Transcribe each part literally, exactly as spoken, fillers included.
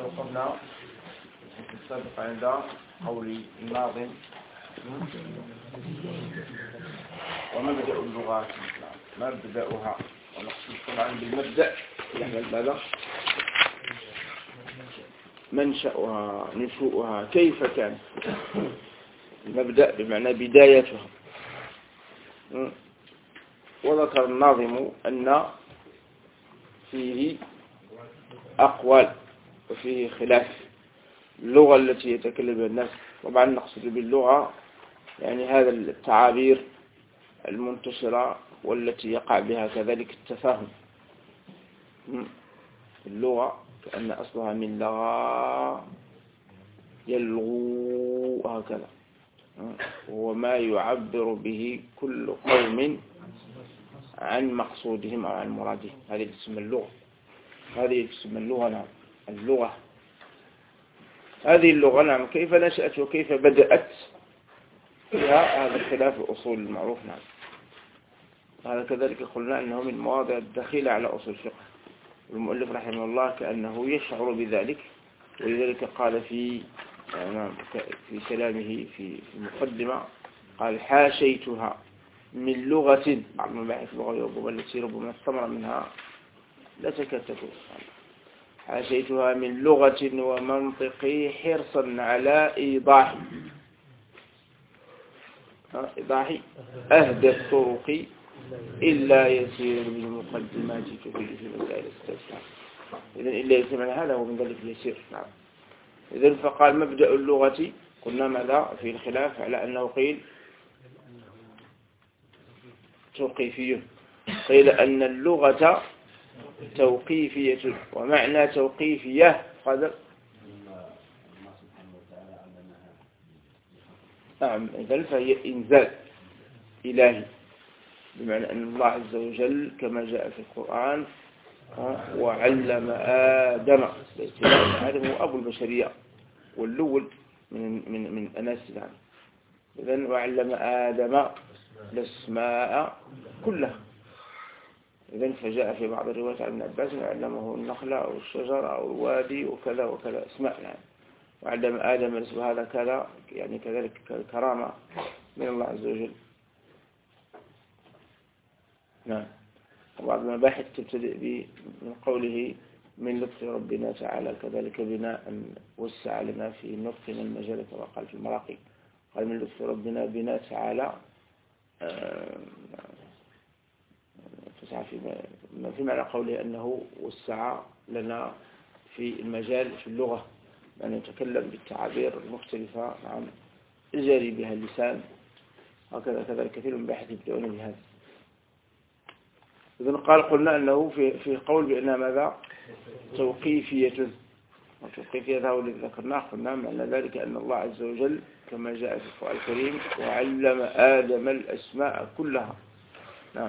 وقفنا السابق عند قول الناظم ومبدأ اللغات مبدأها، ونقصد طبعا بالمبدأ يحمل ماذا؟ منشأها، نشوءها، كيف كان المبدأ بمعنى بدايتها. وذكر الناظم أن فيه أقوال وفيه خلاف. اللغة التي يتكلم بها الناس، طبعا نقصد باللغة يعني هذا التعابير المنتشرة والتي يقع بها كذلك التفاهم. اللغة كأن أصلها من لغة يلغو هكذا، هو ما يعبر به كل قوم عن مقصودهم أو عن مرادهم. هذه تسمى اللغة، هذه تسمى اللغة. نعم اللغة، هذه اللغة نعم كيف نشأت وكيف بدأت فيها هذا الخلاف الأصول المعروف. نعم هذا كذلك قلنا أنه من مواضع الدخيلة على أصول الفقه. المؤلف رحمه الله كأنه يشعر بذلك، ولذلك قال في في كلامه في المقدمة قال حاشيتها من لغة، بعض مباحث اللغة ربما التي ربما استمر منها لا تكاد تكون، حاشيتها من لغة ومنطقي حرصا على إيضاح إيضاح أهدى الطرق إلا يسير بالمقدمات تفيد في مسائل الستة. إذن إلا يسير من هذا هو من ذلك يسير. نعم إذن فقال مبدأ اللغة، قلنا ماذا في الخلاف على أنه قيل توقيفية، قيل أن اللغة توقيفية، ومعنى توقيفية قدر نعم إذن فهي إنزال إلهي، بمعنى أن الله عز وجل كما جاء في القرآن وعلم آدم، آدم هو أبو البشرية واللول من من من أناس العالم. إذن وعلم آدم الأسماء كلها. إذن فجاء في بعض الروايات عن ابن عباس وعلمه النخلة أو الشجرة أو الوادي وكذا وكذا أسماء. يعني وعلم آدم الاسم هذا كذا، يعني كذلك كرامة من الله عز وجل. نعم وبعض المباحث تبتدئ من قوله من لطف ربنا تعالى كذلك بناء وسع لنا في نطقنا المجال كما قال في المراقي، قال من لطف ربنا بنا تعالى في معنى قوله أنه وسع لنا في المجال في اللغة، أن نتكلم بالتعابير المختلفة عن الجاري بها اللسان. هكذا كذلك كثير من باحث يبدأون بهذا. إذن قال قلنا أنه في في قول بأنها ماذا توقيفية، وتوقيفية هذا الذي ذكرناه. قلنا معنى ذلك أن الله عز وجل كما جاء في القرآن الكريم وعلم آدم الأسماء كلها. نعم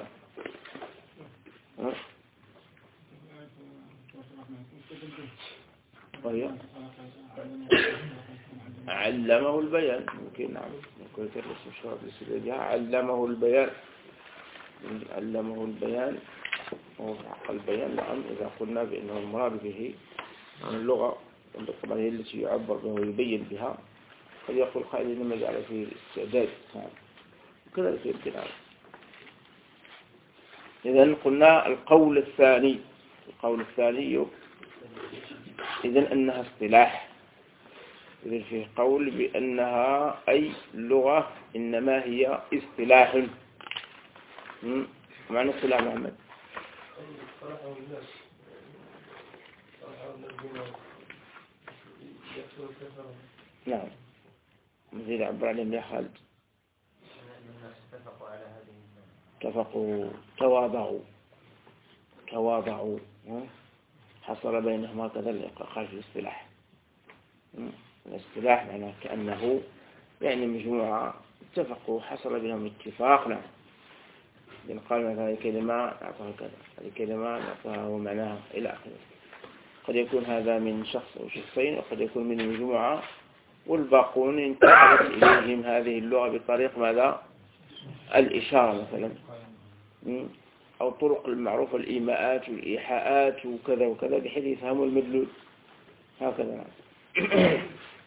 وهي علمه البيان، ممكن نعم يكون الاسم الشرط لسبيلها علمه البيان، علمه البيان وحق البيان. نعم إذا قلنا بأنه المراد به عن اللغة طبعا هي التي يعبر بها ويبين بها، قد يقول قائل إنما جعل فيه الاستعداد كذلك يمكن. إذن قلنا القول الثاني، القول الثاني إذن أنها اصطلاح. إذن فيه قول بأنها أي لغة إنما هي اصطلاح. معنى اصطلاح محمد؟ نعم مزيد عبر عليهم يا خالد. اتفقوا تواضعوا تواضعوا حصل بينهما كذا الإقاقال في الاصطلاح. الاصطلاح معناه كأنه يعني مجموعة اتفقوا حصل بينهم اتفاق. نعم إذن قال مثلا هذه كلمة نعطيها كذا، هذه كلمة نعطيها ومعناها إلى آخره. قد يكون هذا من شخص أو شخصين، وقد يكون من مجموعة، والباقون انتقلت إليهم هذه اللغة بطريق ماذا الإشارة مثلا، أو طرق المعروفة الإيماءات والإيحاءات وكذا وكذا بحيث يفهموا المدلول. هكذا. نعم.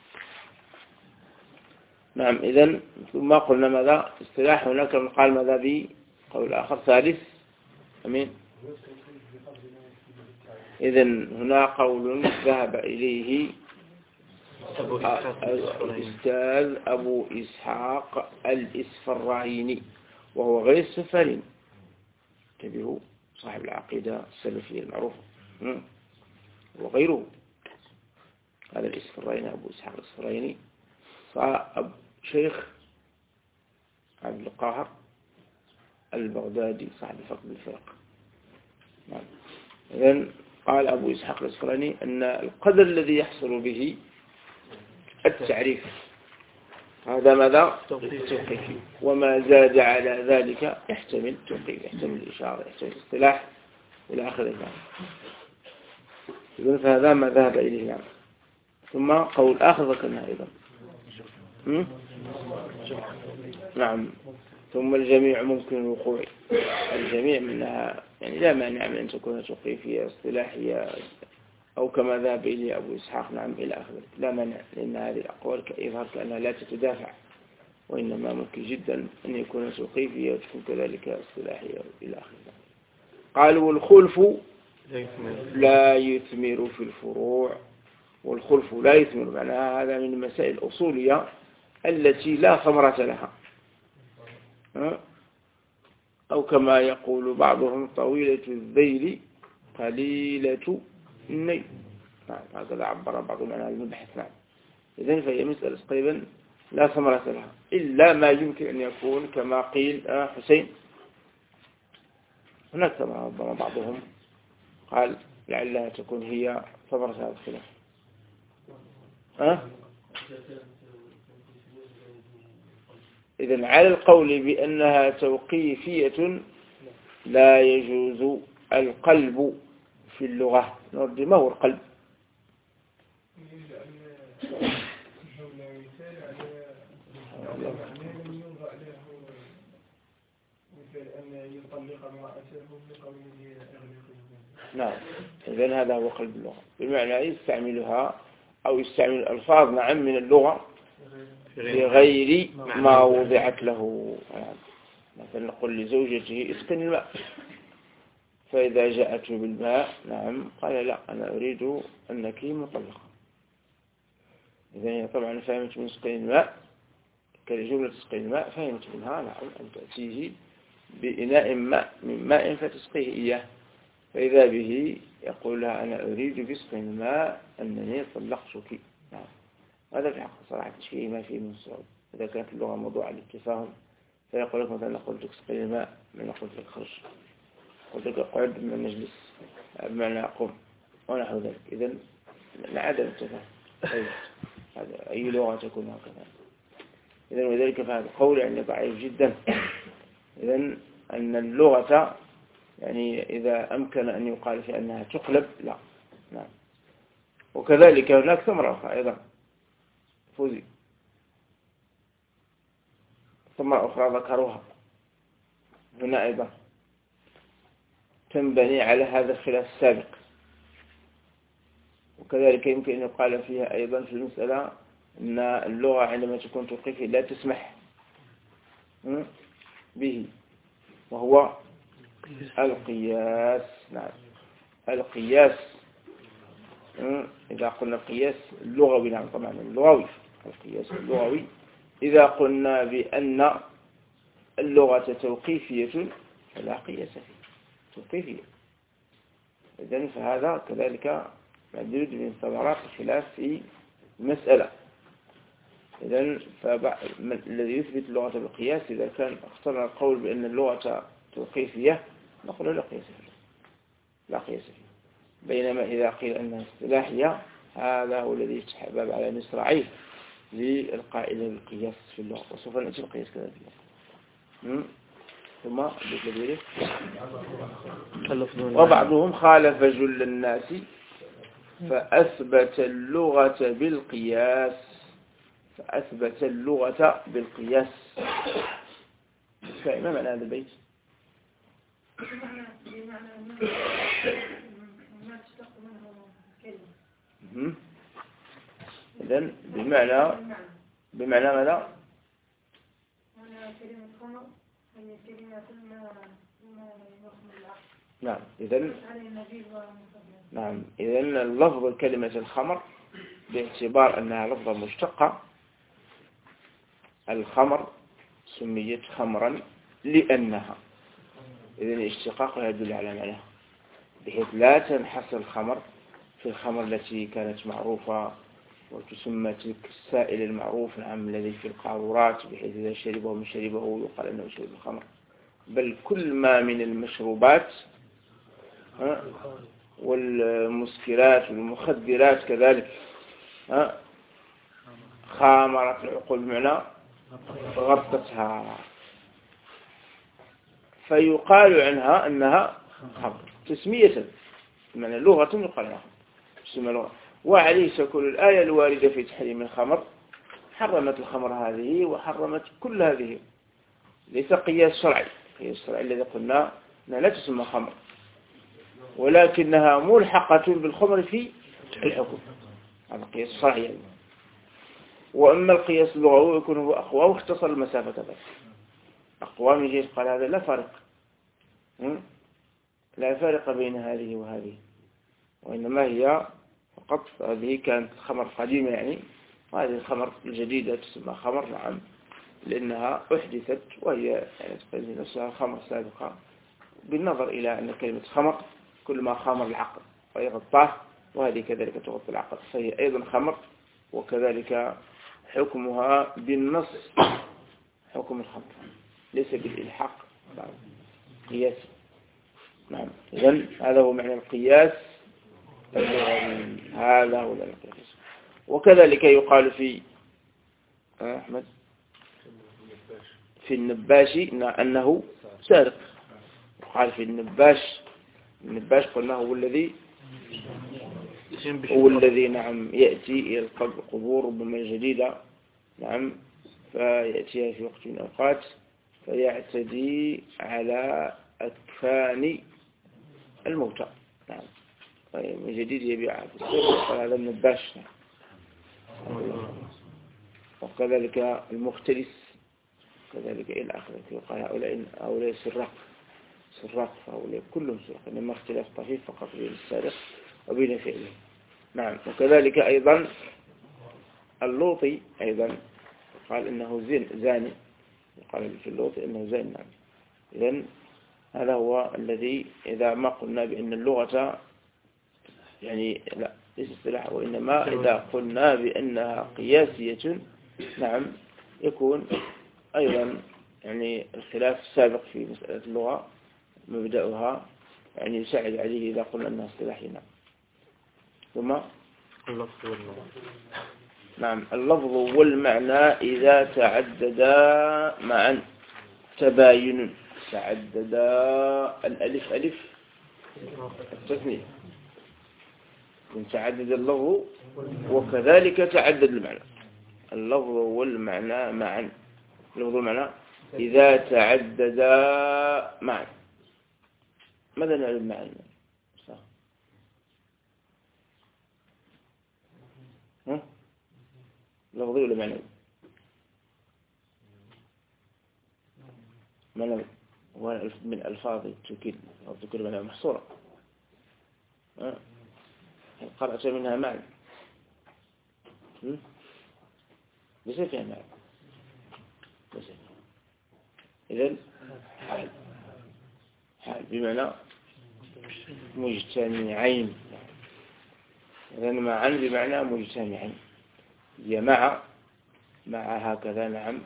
نعم. إذن ثم قلنا ماذا اصطلاح هناك من قال ماذا بي قول آخر ثالث. أمين. إذن هنا قول ذهب إليه الأستاذ أبو إسحاق الإسفرايني وهو غير السفاريني. انتبهوا، صاحب العقيدة السلفية المعروفة وغيره. هذا الإسفرايني أبو إسحاق الإسفرايني صاحب شيخ عبد القاهر البغدادي صاحب الفقه بالفرق. نعم. إذن قال أبو إسحاق الإسفرايني أن القدر الذي يحصل به التعريف هذا ماذا توقيفي، وما زاد على ذلك يحتمل توقيف، يحتمل الإشارة، يحتمل الاصطلاح إلى آخر ذلك. إذن فهذا ما ذهب إليه. يعني. ثم قول آخر ذكرنا أيضا. نعم. ثم الجميع ممكن الوقوع. الجميع منها يعني لا مانع من أن تكون توقيفية اصطلاحية أو كما ذهب إليه أبو إسحاق. نعم إلى آخره لا مانع، لأن هذه الأقوال كإظهار كأنها لا تتدافع، وإنما ممكن جدا أن يكون توقيفية وتكون كذلك اصطلاحية إلى آخره. قالوا والخلف لا يثمر في الفروع. والخلف لا يثمر معناها هذا من المسائل الأصولية التي لا ثمرة لها، أو كما يقول بعضهم طويلة الذيل قليلة النيل. نعم. هكذا عبر بعضهم عن هذا المبحث. نعم. إذن فهي مسألة تقريبا لا ثمرة لها إلا ما يمكن أن يكون كما قيل. آه حسين هناك كما بعضهم قال لعلها تكون هي ثمرة هذا الخلاف. أه؟ إذن على القول بأنها توقيفية لا يجوز القلب في اللغة. نرد ما هو القلب؟ نعم. إذن هذا هو قلب اللغة، بمعنى يستعملها أو يستعمل الألفاظ نعم من اللغة بغير ما وضعت له. مثلا نقول لزوجته اسقني الماء، فإذا جاءته بالماء نعم قال لا أنا أريد أنك مطلقة. إذن طبعا فهمت من اسقني الماء كالجملة تسقي الماء، فهمت منها نعم أن تأتيه بإناء ماء من ماء فتسقيه إياه، فإذا به يقول لها أنا أريد بسق الماء أنني طلقتك. نعم. هذا في حق صراحة شيء ما فيه من الصعوبة. إذا كانت اللغة موضوعة للتفاهم فيقول لك مثلا قلت لك سقي الماء من قلت لك خرج، قلت لك اقعد من المجلس بمعنى أقوم ونحو ذلك. إذن لعدم التفاهم. طيب. هذا أي لغة تكون هكذا. إذن وذلك فهذا قول يعني ضعيف جدا. إذن أن اللغة يعني إذا أمكن أن يقال في أنها تقلب لا. نعم. وكذلك هناك ثمرة أخرى أيضا فوزي، ثمرة أخرى ذكروها هنا أيضا تنبني على هذا الخلاف السابق. وكذلك يمكن أن يقال فيها أيضا في المسألة أن اللغة عندما تكون توقيفية لا تسمح به، وهو القياس. نعم. القياس إذا قلنا القياس اللغوي، نعم طبعا اللغوي، القياس اللغوي إذا قلنا بأن اللغة توقيفية فلا قياس فيه، توقيفية. إذن فهذا كذلك معدود من ثمرات الخلاف في المسألة. إذن الذي يثبت اللغة بالقياس إذا كان اختار القول بأن اللغة توقيفية نقول لا قياس فيه، لا قياس فيه. بينما إذا قيل أنها اصطلاحية هذا هو الذي يفتح باب على مصراعيه للقائل بالقياس في اللغة، وسوف نأتي القياس كذلك. ثم وبعضهم خالف جل الناس فأثبت اللغة بالقياس، فأثبت اللغة بالقياس. فإما معنى هذا البيت؟ إذن بمعنى بمعنى ماذا؟ نعم إذن نعم إذن اللفظ كلمة الخمر باعتبار أنها لفظة مشتقة، الخمر سميت خمرا لأنها، إذن اشتقاقها يدل على معناها، بحيث لا تنحصر الخمر في الخمر التي كانت معروفة وتسمى تلك السائل المعروف نعم الذي في القارورات، بحيث إذا شربه من شربه يقال أنه شرب الخمر، بل كل ما من المشروبات والمسكرات والمخدرات كذلك خامرت العقول بمعنى غطتها، فيقال عنها أنها خمر تسمية، بمعنى لغة يقال عنها تسمى لغة. وعليه كل الآية الواردة في تحريم الخمر حرمت الخمر هذه وحرمت كل هذه، ليس قياس شرعي، قياس الشرعي الذي قلنا أنها لا تسمى خمر ولكنها ملحقة بالخمر في الحكم، هذا قياس شرعي يعني. وأما القياس اللغوي يكون هو أقوى واختصر المسافة بس، أقوى من جهة قال هذا لا فرق لا فرق بين هذه وهذه، وإنما هي فقط هذه كانت خمر قديمة يعني، وهذه الخمر الجديدة تسمى خمر نعم لأنها أحدثت، وهي يعني تقول نفسها خمر سابقة، بالنظر إلى أن كلمة خمر كل ما خامر العقل فيغطاه، وهذه كذلك تغطي العقل فهي أيضا خمر، وكذلك حكمها بالنص حكم الخمر ليس بالإلحاق قياس. نعم إذن هذا هو معنى القياس، هذا هو معنى القياس. وكذلك يقال في أحمد في النباش أنه سارق، يقال في النباش النباش قلنا هو الذي هو الذي نعم يأتي إلى القبور ربما جديدة نعم فيأتيها في وقت من الأوقات فيعتدي على أكفان الموتى نعم من جديد يبيعها في السوق، هذا النباش نعم. وكذلك المختلس كذلك إلى آخره، يقال هؤلاء هؤلاء سراق سراق فهؤلاء كلهم سراق، إنما اختلاف طفيف فقط بين السارق وبين فعله نعم. وكذلك أيضا اللوطي أيضا قال إنه زين زاني، يقال في اللوطي إنه زاني نعم. إذن هذا هو الذي إذا ما قلنا بأن اللغة يعني لا ليس اصطلاح، وإنما إذا قلنا بأنها قياسية نعم يكون أيضا يعني الخلاف السابق في مسألة اللغة مبدأها يعني يساعد عليه إذا قلنا أنها اصطلاحي نعم. ثم اللفظ والمعنى نعم اللفظ والمعنى إذا تعددا معا تباين، تعددا الألف ألف التثنية تعدد اللفظ وكذلك تعدد المعنى، اللفظ والمعنى معا، اللفظ والمعنى إذا تعددا معا. ماذا نعلم معا؟ ها؟ لفظي ولا معنوي؟ معنوي هو من ألفاظ تكل أو تكل منها محصورة، قرأت منها معنى ليس فيها معنى، إذن حال حال بمعنى مجتمعين، إذن معا بمعنى مجتمعين، هي مع مع هكذا نعم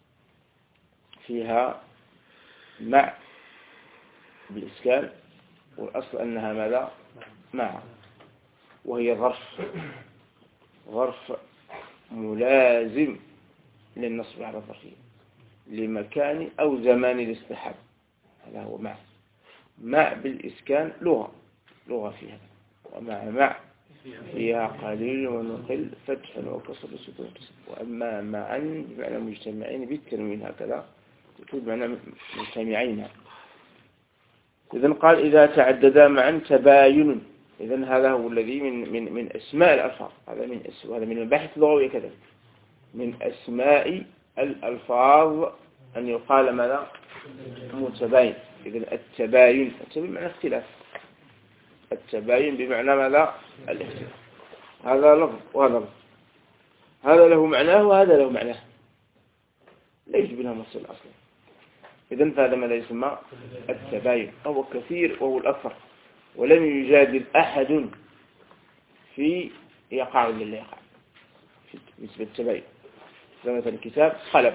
فيها مع بالإسكان، والأصل أنها ماذا مع، وهي ظرف ظرف ملازم للنصب على الظرفية لمكان أو زمان الاصطحاب، هذا هو مع. مع بالإسكان لغة لغة فيها، ومع مع فيها قليل ونقل فتح وكسر وسكون، وأما معا بمعنى مجتمعين بالتنوين هكذا تكون بمعنى مجتمعين. إذن قال إذا تعددا معا تباين إذن هذا هو الذي من من من أسماء الألفاظ. هذا من أسماء، هذا من المباحث اللغوية كذلك. من أسماء الألفاظ أن يقال ماذا؟ متباين. إذن التباين، التباين بمعنى اختلاف. التباين بمعنى ماذا؟ الاختلاف. هذا لفظ وهذا لفظ، هذا له معناه وهذا له معناه، لا يوجد بينهما مفصل أصلا. إذن فهذا ماذا يسمى؟ التباين، وهو كثير وهو الأكثر، ولم يجادل أحد في يقع ولا لا يقع بالنسبة للتباين. زي مثلا الكتاب قلم،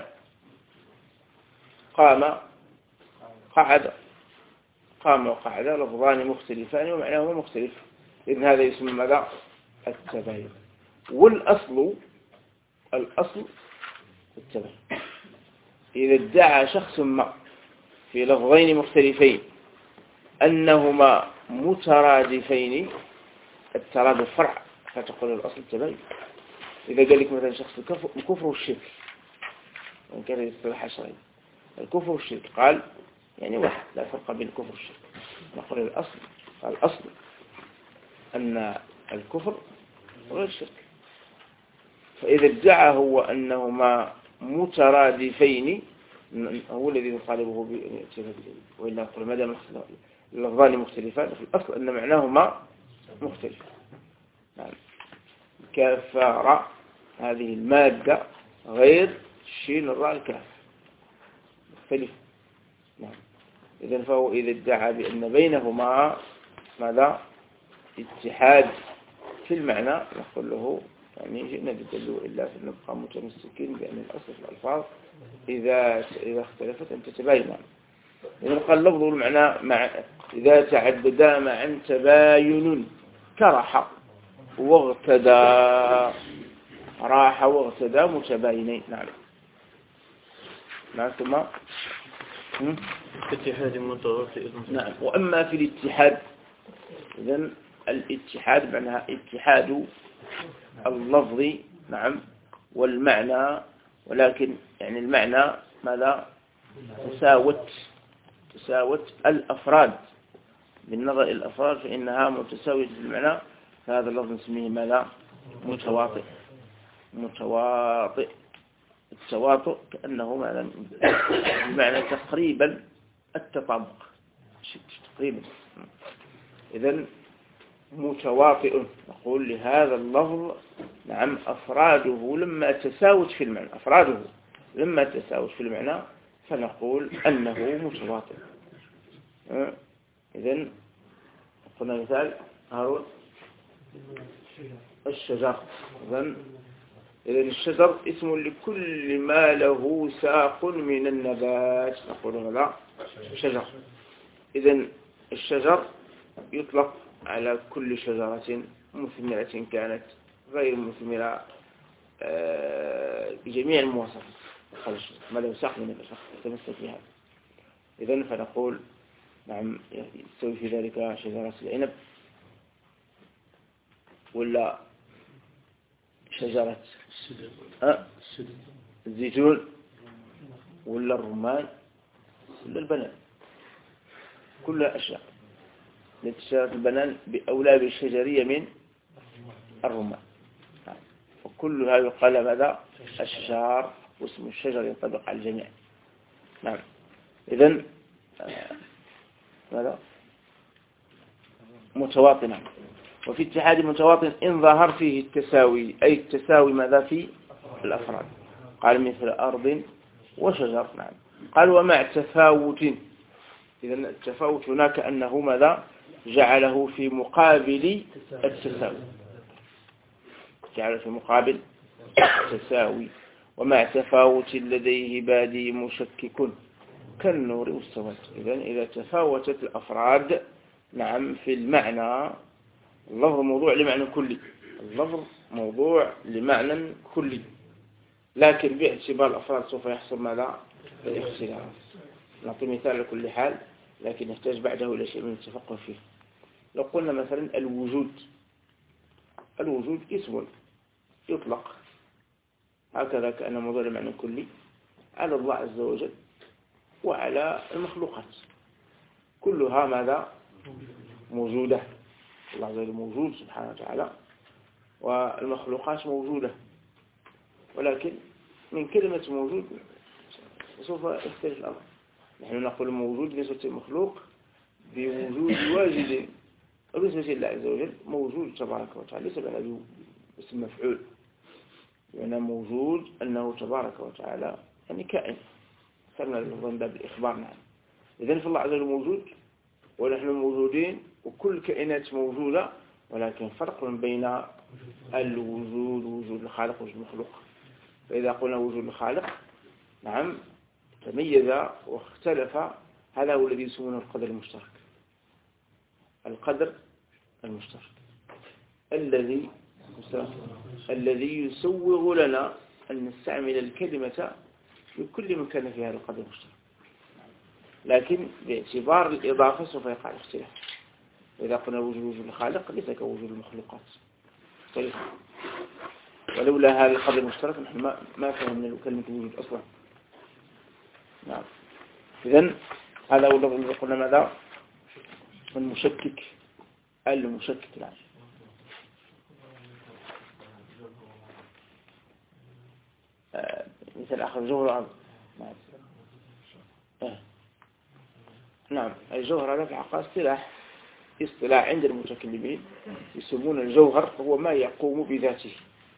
قام، قعد، قام وقعد لفظان مختلفان ومعناهما مختلف. إذن هذا يسمى ماذا؟ التباين. والأصل، الأصل التباين. إذا ادعى شخص ما في لفظين مختلفين أنهما مترادفين، الترادف فرع، فتقول الأصل التباين. إذا قال لك مثلا شخص الكفر والشرك، وإن كان يصطلح شرعي، الكفر والشرك قال يعني واحد، لا فرق بين الكفر والشرك، نقول الأصل، الأصل أن الكفر غير الشرك. فإذا ادعى هو أنهما مترادفين، هو الذي يطالبه بأن وإلا نقول ما دام اللفظان مختلفان في الأصل أن معناهما مختلف. نعم. كفر هذه المادة غير الشين الراء الكاف مختلف. نعم. إذن فهو إذا ادعى بأن بينهما ماذا؟ اتحاد في المعنى، نقول له يعني جئنا بالدليل إلا في نبقى متمسكين بأن الأصل في الألفاظ إذا إذا اختلفت أن تتباين. إذا قال لفظ المعنى مع إذا تعددا معا تباين كرح واغتدى، راح واغتدى متباينين. نعم. نعم. ثم اتحاد متواطئ. نعم. وأما في الاتحاد، إذن الاتحاد معناها اتحاد اللفظ، نعم، والمعنى، ولكن يعني المعنى ماذا؟ تساوت تساوت الأفراد، بالنظر إلى الأفراد فإنها متساوية في المعنى، فهذا اللفظ نسميه ماذا؟ متواطئ. متواطئ، التواطؤ كأنه ماذا؟ بمعنى تقريبا التطابق تقريبا. إذن متواطئ، نقول لهذا اللفظ نعم أفراده لما تساوت في المعنى، أفراده لما تساوت في المعنى فنقول أنه متواطئ. إذن قلنا مثال هارون الشجر. إذن إذن الشجر اسم لكل ما له ساق من النبات، نقول هذا شجر. إذن الشجر يطلق على كل شجرة مثمرة كانت غير مثمرة بجميع المواصفات، ما له ساق من البشر يتمسك بها. إذن فنقول نعم يستوي في ذلك شجرة العنب ولا شجرة الزيتون ولا الرمان ولا البنان، كلها أشياء. شجرة البنان بأولى بالشجرية من الرمان، وكلها يقال ماذا؟ الشجار، واسم الشجر ينطبق على الجميع. نعم. إذن ماذا؟ متواطنا. وفي اتحاد متواطن إن ظهر فيه التساوي، أي التساوي ماذا؟ في الأفراد. قال مثل أرض وشجر. نعم. قال ومع تفاوت، إذن التفاوت هناك أنه ماذا؟ جعله في مقابل التساوي، جعله في مقابل التساوي. ومع تفاوت لديه بادي مشكك كالنور والسواد. إذن إذا تفاوتت الأفراد نعم في المعنى، اللفظ موضوع لمعنى كلي، اللفظ موضوع لمعنى كلي، لكن باعتبار الأفراد سوف يحصل ماذا؟ اختلاف. نعطي مثال لكل حال، لكن يحتاج بعده إلى شيء من التفقه فيه. لو قلنا مثلا الوجود، الوجود اسم يطلق هكذا كأنه موضوع لمعنى كلي على الله عز وجل وعلى المخلوقات، كلها ماذا؟ موجودة. الله عز وجل موجود سبحانه وتعالى، والمخلوقات موجودة، ولكن من كلمة موجود سوف يختلف الأمر. نحن نقول موجود بالنسبة للمخلوق بوجود واجد، وبالنسبة لله عز وجل موجود تبارك وتعالى ليس بأنه اسم مفعول، لأنه موجود أنه تبارك وتعالى يعني كائن، صرنا من باب الإخبار. نعم. إذن فالله عز وجل موجود ونحن موجودين وكل كائنات موجودة، ولكن فرق بين الوجود ووجود الخالق ووجود المخلوق. فإذا قلنا وجود الخالق نعم تميز واختلف، هذا هو الذي يسمونه القدر المشترك. القدر المشترك الذي الذي يسوغ لنا أن نستعمل الكلمة في كل مكان في هذا القدر المشترك، لكن باعتبار الإضافة سوف يقع الاختلاف. وإذا قلنا وجود وجود الخالق ليس كوجود المخلوقات، طيب ولولا هذا القدر المشترك نحن ما ما فهمنا كلمة وجود أصلا. نعم. إذن هذا هو الذي قلنا ماذا؟ المشكك المشكك الآن. آه مثل آخر جوهر الأرض. نعم. آه. نعم الجوهر هذا في الحقيقة اصطلاح اصطلاح عند المتكلمين يسمون الجوهر هو ما يقوم بذاته،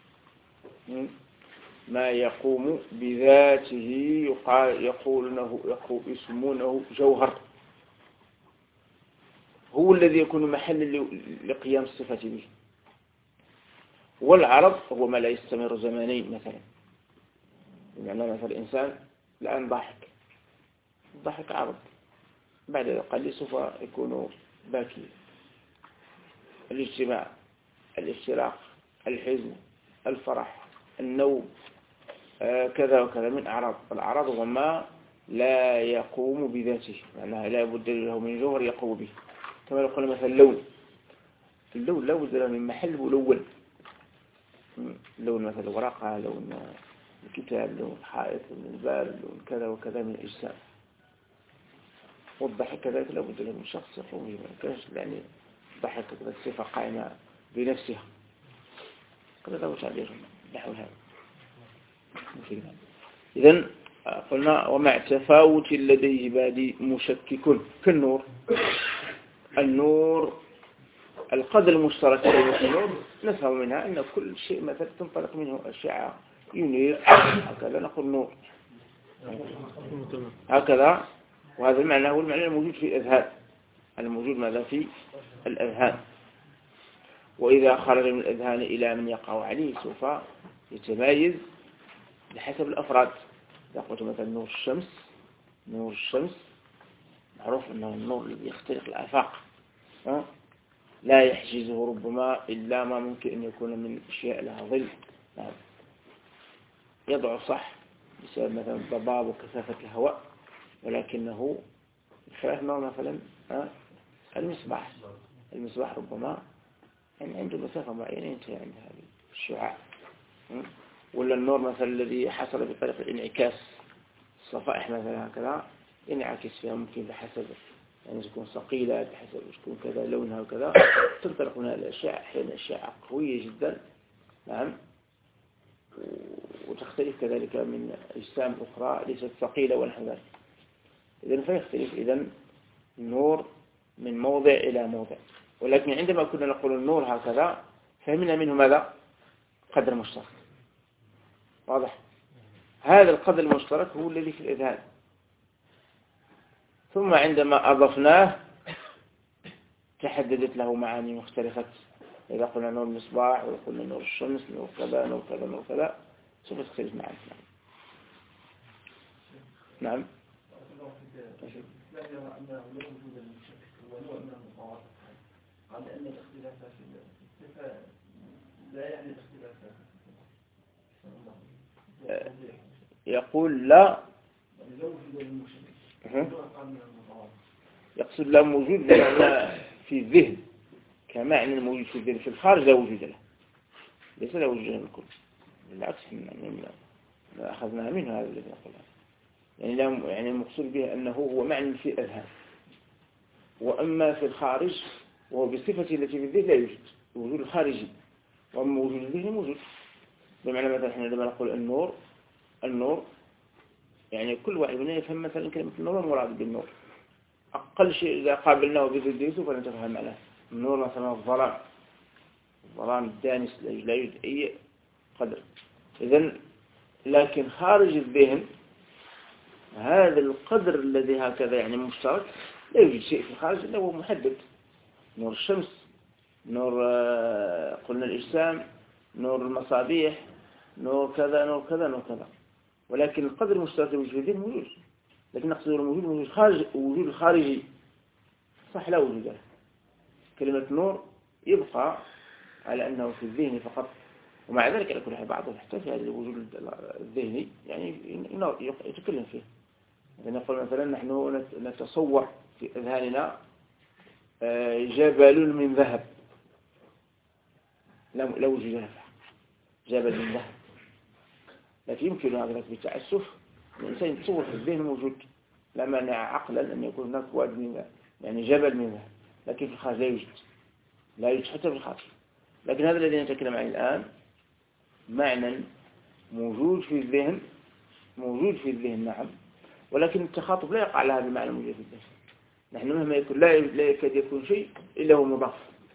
ما يقوم بذاته يقال يقولونه يقول يسمونه جوهر، هو الذي يكون محلا لقيام الصفة به. والعرض هو ما لا يستمر زمانين، مثلا بمعنى مثلا الإنسان الآن ضحك ضحك عرض، بعد قليل سوف يكون باكي. الاجتماع، الافتراق، الحزن، الفرح، النوم، آه كذا وكذا من أعراض. الأعراض هو ما لا يقوم بذاته، معناها لا بد له من جوهر يقوم به. كما لو قلنا مثلا اللون، اللون لا بد له من محل ملون، لون مثلا الورقة، لون الكتاب، لون الحائط، لون الباب، لون كذا وكذا من الأجسام. والضحك كذلك لا بد له من شخص يقوم به، كذلك يعني ضحك الصفة قائمة بنفسها، قد له تعبير نحو هذا. إذن قلنا ومع تفاوت لديه بادي مشكك كالنور. النور القدر المشترك بين النور نفهم منها أن كل شيء مثلا تنطلق منه أشعة ينير، هكذا نقول نور هكذا. وهذا المعنى هو المعنى الموجود في الأذهان، الموجود ماذا في الأذهان. وإذا خرج من الأذهان إلى من يقع عليه سوف يتمايز بحسب الأفراد. إذا قلت مثلا نور الشمس، نور الشمس معروف أنه النور الذي يخترق الآفاق، لا يحجزه ربما إلا ما ممكن أن يكون من أشياء لها ظل، يضع صح بسبب مثلا الضباب وكثافة الهواء، ولكنه خلاف ما مثلا المصباح المصباح ربما يعني عنده مسافة معينة ينتهي عند هذه الشعاع. ولا النور مثلا الذي حصل بطريقة الانعكاس، الصفائح مثلا هكذا ينعكس فيها، ممكن بحسب يعني تكون ثقيلة، بحسب تكون كذا لونها وكذا، تنطلق منها الأشعة أحيانا أشعة قوية جدا. نعم. وتختلف كذلك من أجسام أخرى ليست ثقيلة ونحو ذلك. إذن فيختلف إذن النور من موضع إلى موضع. ولكن عندما كنا نقول النور هكذا فهمنا منه ماذا؟ قدر مشترك. واضح؟ هذا القدر المشترك هو الذي في الإذهان، ثم عندما أضفناه تحددت له معاني مختلفة. إذا قلنا نور المصباح وقلنا نور الشمس، نور كذا نور كذا نور كذا، سوف تختلف معاني. نعم. قال أن الاختلاف في الصفة لا يعني الاختلاف يقول لا يقصد لا موجود في الذهن كمعنى الموجود في الذهن، في الخارج لا وجود له، ليس لا وجود له الكل، بالعكس ما أخذناها منه هذا الذي نقوله. يعني لا يعني المقصود به أنه هو معنى في الأذهان، وأما في الخارج وهو بالصفة التي في الذهن لا يوجد، الوجود الخارجي. وأما وجود الذهن موجود. بمعنى مثلا احنا لما نقول النور، النور يعني كل واحد منا يفهم مثلا كلمة النور المراد بالنور. أقل شيء إذا قابلناه بذلك فلنتفهم معناه. النور مثلا الظلام، الظلام الدانس لا يوجد أي قدر. إذن لكن خارج الذهن هذا القدر الذي هكذا يعني مشترك لا يوجد شيء في الخارج إلا هو محدد. نور الشمس، نور قلنا الإجسام، نور المصابيح، نور كذا نور كذا نور كذا. ولكن القدر المشترك الذي في الذهن موجود، لكن نقصد الوجود موجود خارج، وجود الخارجي صح لا وجود له. كلمة نور يبقى على أنه في الذهن فقط، ومع ذلك يكون بعضهم حتى في هذا الوجود الذهني يعني يتكلم فيه. نقول مثلا نحن نتصور في أذهاننا جبل من ذهب، لا وجود له، جبل من ذهب. لكن يمكن هذا بالتأسف الإنسان يتصور في الذهن موجود، لا مانع عقلا أن يكون هناك واد من ذهب يعني جبل من ذهب، لكن في الخارج لا يوجد، لا يوجد حتى في الخارج. لكن هذا الذي نتكلم عنه الآن معنى موجود في الذهن، موجود في الذهن نعم، ولكن التخاطب لا يقع على هذا المعنى الموجود في الذهن. نحن مهما يكون لا لا يكاد يكون شيء إلا هو مضاف.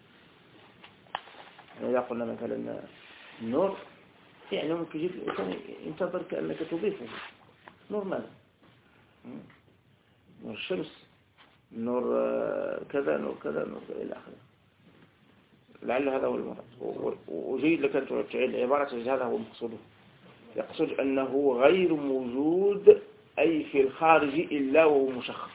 إذا قلنا مثلا النور يعني ممكن يجب الإنسان ينتظر كأنك تضيفه. نور ماذا؟ نور الشمس، نور كذا نور كذا نور كذا إلى آخره. لعل هذا هو المراد. وجيد لك أن تعيد العبارة، هذا هو مقصوده. يقصد أنه غير موجود أي في الخارج إلا وهو مشخص،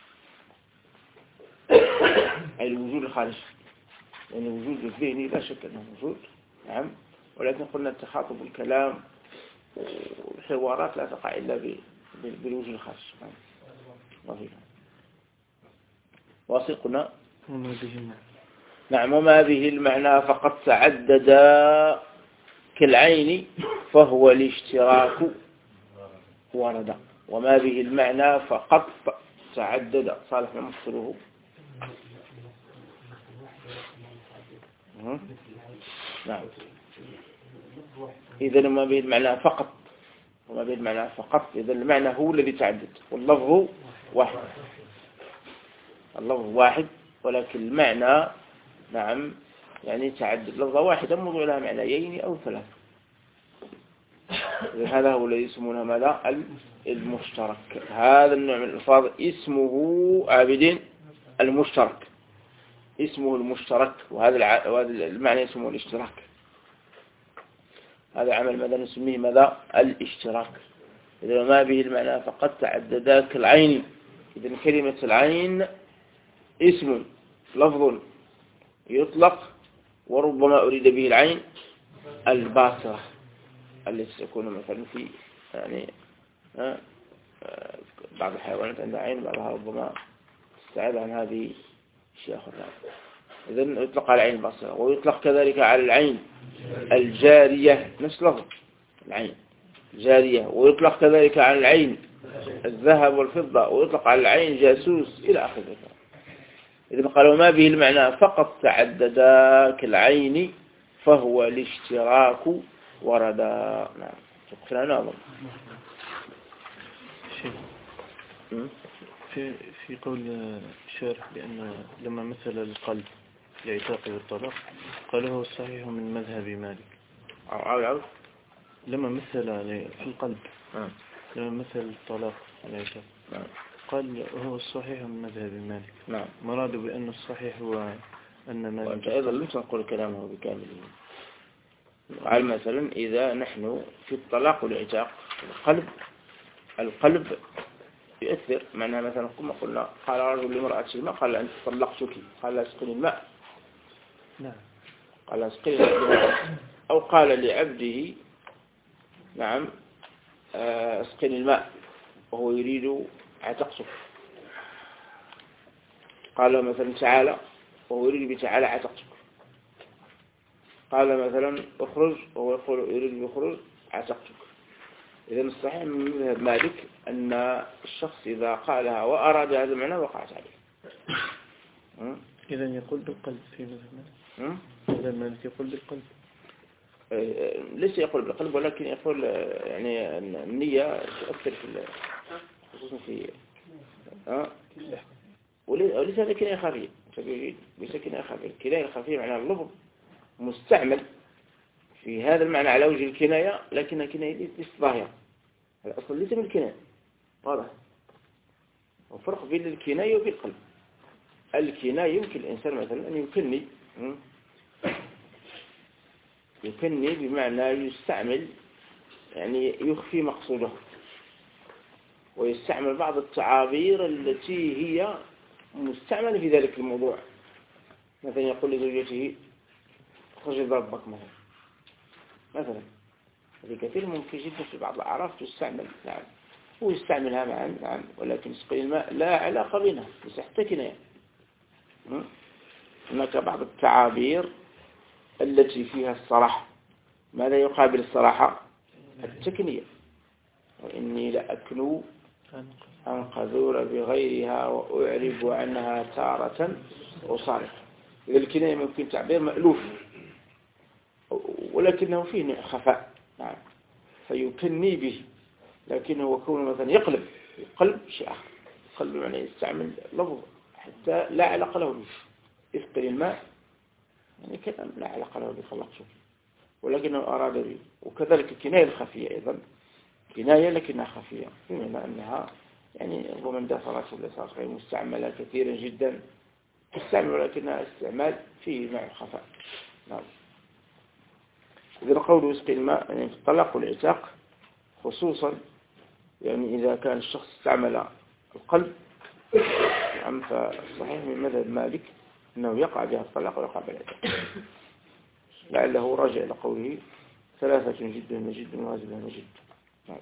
أي الوجود الخارجي. يعني الوجود الذهني لا شك أنه موجود نعم، ولكن قلنا التخاطب الكلام والحوارات لا تقع إلا بالوجود الخارجي. واصل قلنا نعم. وما به المعنى فقد تعدد كالعين فهو الاشتراك ورد. وما به المعنى فقد تعدد صالح مفصله. نعم. إذا ما به المعنى فقط، وما به المعنى فقط، إذا المعنى هو الذي تعدد واللفظ واحد، اللفظ واحد ولكن المعنى نعم يعني تعدد. لفظة واحدة موضوع لها معنيين أو ثلاثة. هذا هو الذي يسمونه ماذا؟ المشترك. هذا النوع من الألفاظ اسمه عابدين المشترك، اسمه المشترك، وهذا المعنى اسمه الاشتراك. هذا عمل ماذا نسميه ماذا؟ الاشتراك. إذا ما به المعنى فقد تعددا كالعين. إذا كلمة العين اسم لفظ يطلق، وربما أريد به العين الباصرة التي تكون مثلا في يعني بعض الحيوانات عندها عين، بعضها ربما تستعاذ عن هذه الشيء أخرى. إذن يطلق على العين الباصرة، ويطلق كذلك على العين الجارية، نفس لفظ العين جارية، ويطلق كذلك على العين الذهب والفضة، ويطلق على العين جاسوس إلى آخره. إذن قالوا ما به المعنى فقط تعددا كالعين فهو الاشتراك وردا. نعم. شكرا. نعم. في في قول الشارح بأن لما مثل القلب العتاق والطلاق قال هو الصحيح من مذهب مالك. عاود عاود. لما مثل في القلب لما مثل الطلاق العتاق قال هو الصحيح من مذهب مالك. نعم. مراد بأن الصحيح هو أن مالك. وأنت أيضا ليس نقول كلامه بكامله. على مثلا إذا نحن في الطلاق والعتاق القلب القلب يؤثر. معناها مثلا كما قلنا قال رجل لامرأة الماء قال أنت طلقتك، قال اسقني الماء، نعم قال اسقني الماء، أو قال لعبده نعم اسقني الماء وهو يريد عتقتك، قال مثلا تعالى وهو يريد بتعالى عتقتك، قال مثلا اخرج وهو يقول يريد بخرج عتقتك. إذا الصحيح من مذهب مالك أن الشخص إذا قالها وأراد هذا المعنى وقعت عليه. إذا يقول بالقلب في مثلا إذا ما يقول بالقلب ليس يقول بالقلب ولكن يقول يعني النية تؤثر في خصوصا في ها وليس هذا كناية خفية ليس كناية خفية الكناية الخفية معناها اللفظ مستعمل في هذا المعنى على وجه الكناية لكن الكناية ليست ظاهرة الأصل ليس من الكناية واضح وفرق بين الكناية وبين القلب الكناية يمكن الإنسان مثلا أن يكني يكني بمعنى يستعمل يعني يخفي مقصوده ويستعمل بعض التعابير التي هي مستعملة في ذلك الموضوع مثلا يقول لزوجته خرج ضربك مثلا مثلا هذه كثير ممكن جدا في بعض الأعراف تستعمل نعم هو يستعملها معا نعم ولكن سقي الماء لا علاقة بينها ليس حتى كناية هناك بعض التعابير التي فيها الصراحة ماذا يقابل الصراحة التكنية وإني لأكنو أنقذور بغيرها وأعرب عنها تارة وصارخ إذا الكناية ممكن تعبير مألوف ولكنه فيه خفاء نعم فيكني به لكنه كونه مثلا يقلب يقلب شيء آخر يقلب يعني يستعمل لفظ حتى لا علاقة له به يثقل الماء يعني كلام لا علاقة له بخلقته ولكنه أراد به وكذلك الكناية الخفية أيضا كناية لكنها خفية بمعنى أنها يعني ربما اندثرت ولا صارت غير مستعملة كثيرا جدا تستعمل ولكنها استعمال فيه مع الخفاء نعم إذا قوله يسقي الماء يعني في الطلاق والعتاق خصوصا يعني إذا كان الشخص استعمل القلب نعم فالصحيح من مذهب مالك أنه يقع بها الطلاق ويقع بالعتاق لعله راجع إلى قوله ثلاثة جد مجد وهزل مجد نعم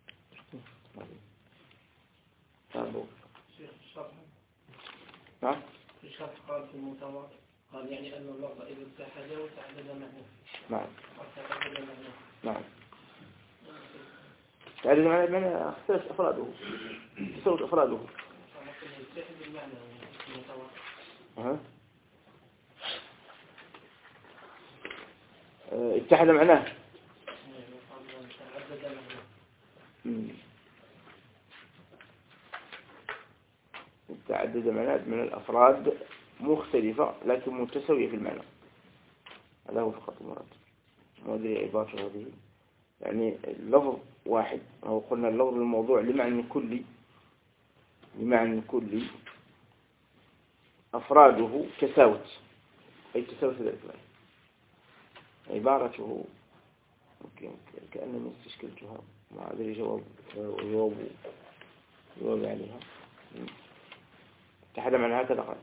نعم في الشرح قال في المتواتر قال يعني أن اللفظ إذا اتحد وتعدد معناه نعم وتعدد معناه نعم تعدد معناه اختلف أفراده تساوت أفراده يتحد المعنى في المتواتر أه. اتحد معناه تعدد معناه تعدد معناه من الأفراد مختلفة لكن متساوية في المعنى هذا هو فقط المراد وهذه عبارة هذه يعني اللفظ واحد أو قلنا اللفظ الموضوع لمعنى كلي لمعنى كلي أفراده تساوت أي تساوت ذلك المعنى عبارته كأنني استشكلتها مع هذا جواب وجواب جواب عليها اتحد معنى هكذا قال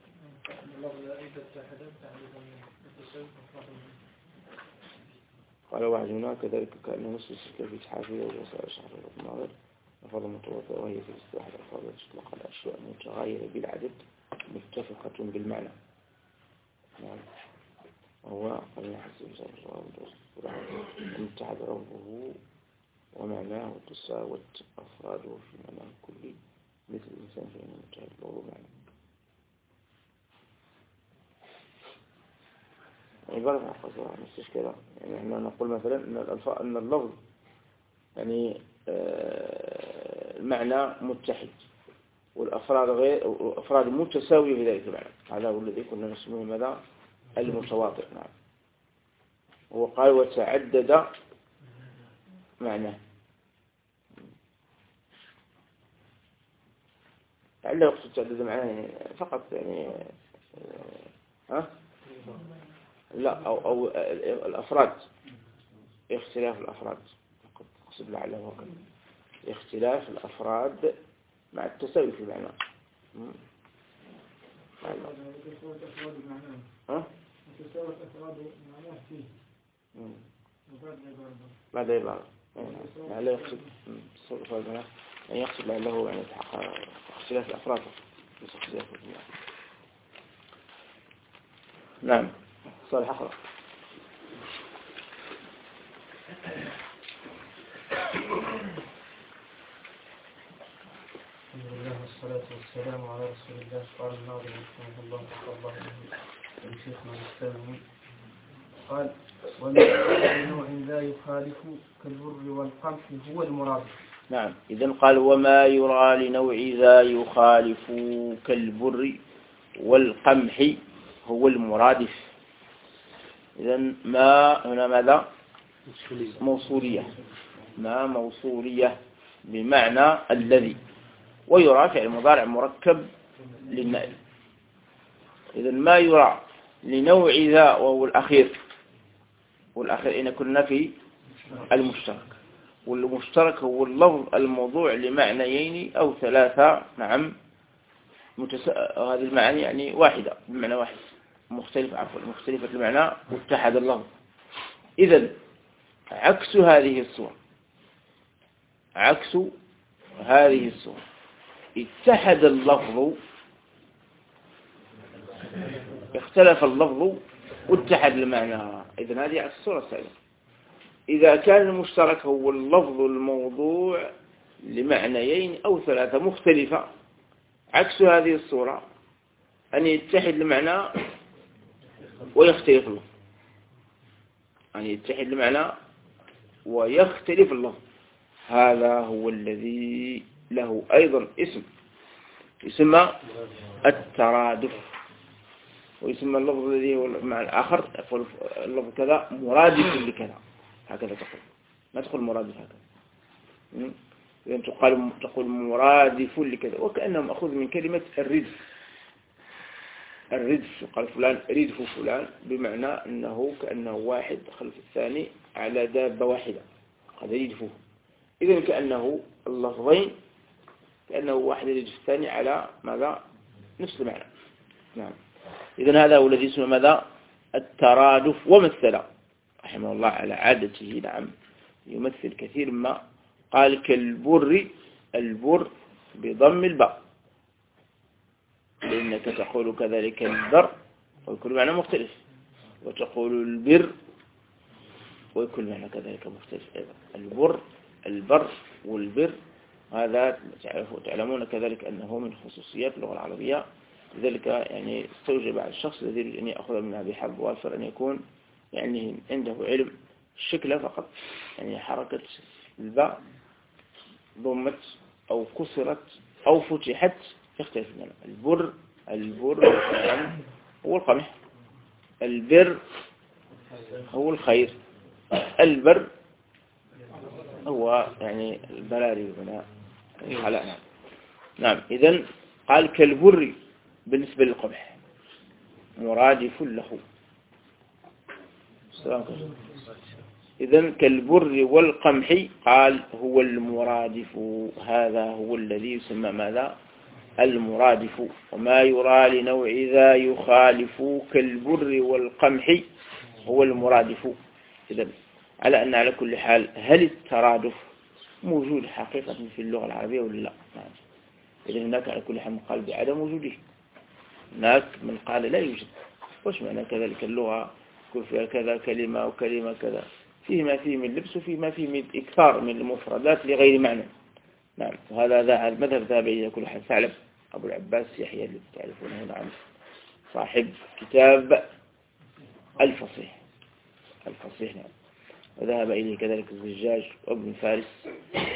قال واحد هناك كذلك كأنه نصف السكة في تحافية ووسائل شهر الناظر أفضل متوسطة وهي في الاستواحة الأفضل تطلق على أشياء متغيرة بالعدد متفقة بالمعنى نعم وهو قال يحسب بسبب ومتحد ربه ومعناه وتساوت أفراده في معناه كلي مثل الإنسان في أنه متحد له ومعناه عبارة عن قصة مستشكلة يعني احنا نقول مثلا أن الألفاظ أن اللفظ يعني المعنى متحد والأفراد غير والأفراد متساوية في ذلك المعنى هذا هو الذي كنا نسميه ماذا المتواطئ نعم هو قال وتعدد معناه لعله يقصد تعدد معناه يعني فقط يعني ها لا أو, أو الأفراد اختلاف الأفراد قد أقصد لعله هكذا اختلاف الأفراد مع التساوي في المعنى ها؟ تساوت أفراد معناه فيه ماذا يبقى لعله يقصد تساوي أفراد معناه يعني يقصد لعله يعني تحقق اختلاف الأفراد ليس اختلاف المعنى نعم صالح أخرى والصلاة والسلام على رسول الله. قال الناظم رحمه الله الله الشيخ المستمعين قال ومن نوع ذا يخالف كالبر والقمح هو المرادف. نعم. إذن قال وما يرى لنوع ذا يخالف كالبر والقمح هو المرادف. إذن ما هنا ماذا؟ موصولية. ما موصولية بمعنى الذي، ويرى فعل مضارع مركب للنائب. إذن ما يرى لنوع ذا وهو الأخير، والأخير إن كنا في المشترك، والمشترك هو اللفظ الموضوع لمعنيين أو ثلاثة. نعم. متس... هذه المعاني يعني واحدة بمعنى واحد، مختلفة عفوا مختلفة المعنى واتحد اللفظ. إذن عكس هذه الصورة، عكس هذه الصورة اتحد اللفظ، اختلف اللفظ واتحد المعنى. إذن هذه عكس الصورة السابقة. إذا كان المشترك هو اللفظ الموضوع لمعنيين أو ثلاثة مختلفة، عكس هذه الصورة أن يتحد المعنى ويختلف اللفظ، أن يتحد المعنى ويختلف اللفظ. هذا هو الذي له أيضا اسم يسمى الترادف، ويسمى اللفظ الذي هو مع الآخر اللفظ كذا مرادف لكذا، هكذا تقول، ما تقول مرادف هكذا. إذن تقال تقول مرادف لكذا، وكأنه مأخوذ من كلمة الردف. الردف قال فلان ردف فلان، بمعنى أنه كأنه واحد خلف الثاني على دابة واحدة، هذا ردفه. إذن كأنه اللفظين كأنه واحد يردف الثاني على ماذا؟ نفس المعنى. نعم. إذن هذا هو الذي اسمه ماذا؟ الترادف. ومثل رحمه الله على عادته، نعم، يمثل كثير ما. قال كالبر، البر بضم الباء، لأنك تقول كذلك البر ويكون معنى مختلف، وتقول البر ويكون معنى كذلك مختلف أيضا. البر البر والبر هذا تعلمون كذلك أنه من خصوصيات اللغة العربية، لذلك يعني استوجب على الشخص الذي يريد أن يأخذ منها بحظ وافر أن يكون يعني عنده علم الشكل فقط، يعني حركة الباء ضمت أو كسرت أو فتحت يختلف منها. البر البر هو القمح، البر هو الخير، البر هو يعني البراري هنا الحلاء. نعم. نعم. إذن قال كالبر بالنسبة للقمح مرادف له. إذن كالبر والقمح قال هو المرادف. هذا هو الذي يسمى ماذا؟ المرادف. وما يرى لنوع ذا يخالف كالبر والقمح هو المرادف. إذن على أن على كل حال هل الترادف موجود حقيقة في اللغة العربية ولا لا؟ نعم. إذن هناك على كل حال قال بعدم وجوده، هناك من قال لا يوجد. وش معنى كذلك اللغة يكون فيها كذا كلمة وكلمة كذا، فيه ما فيه من لبس وفيه ما فيه من إكثار من المفردات لغير معنى. نعم. وهذا ذا المذهب ذهب إلى كل حال ثعلب أبو العباس يحيى الذي تعرفونه، نعم، صاحب كتاب الفصيح الفصيح نعم. وذهب إليه كذلك الزجاج وابن فارس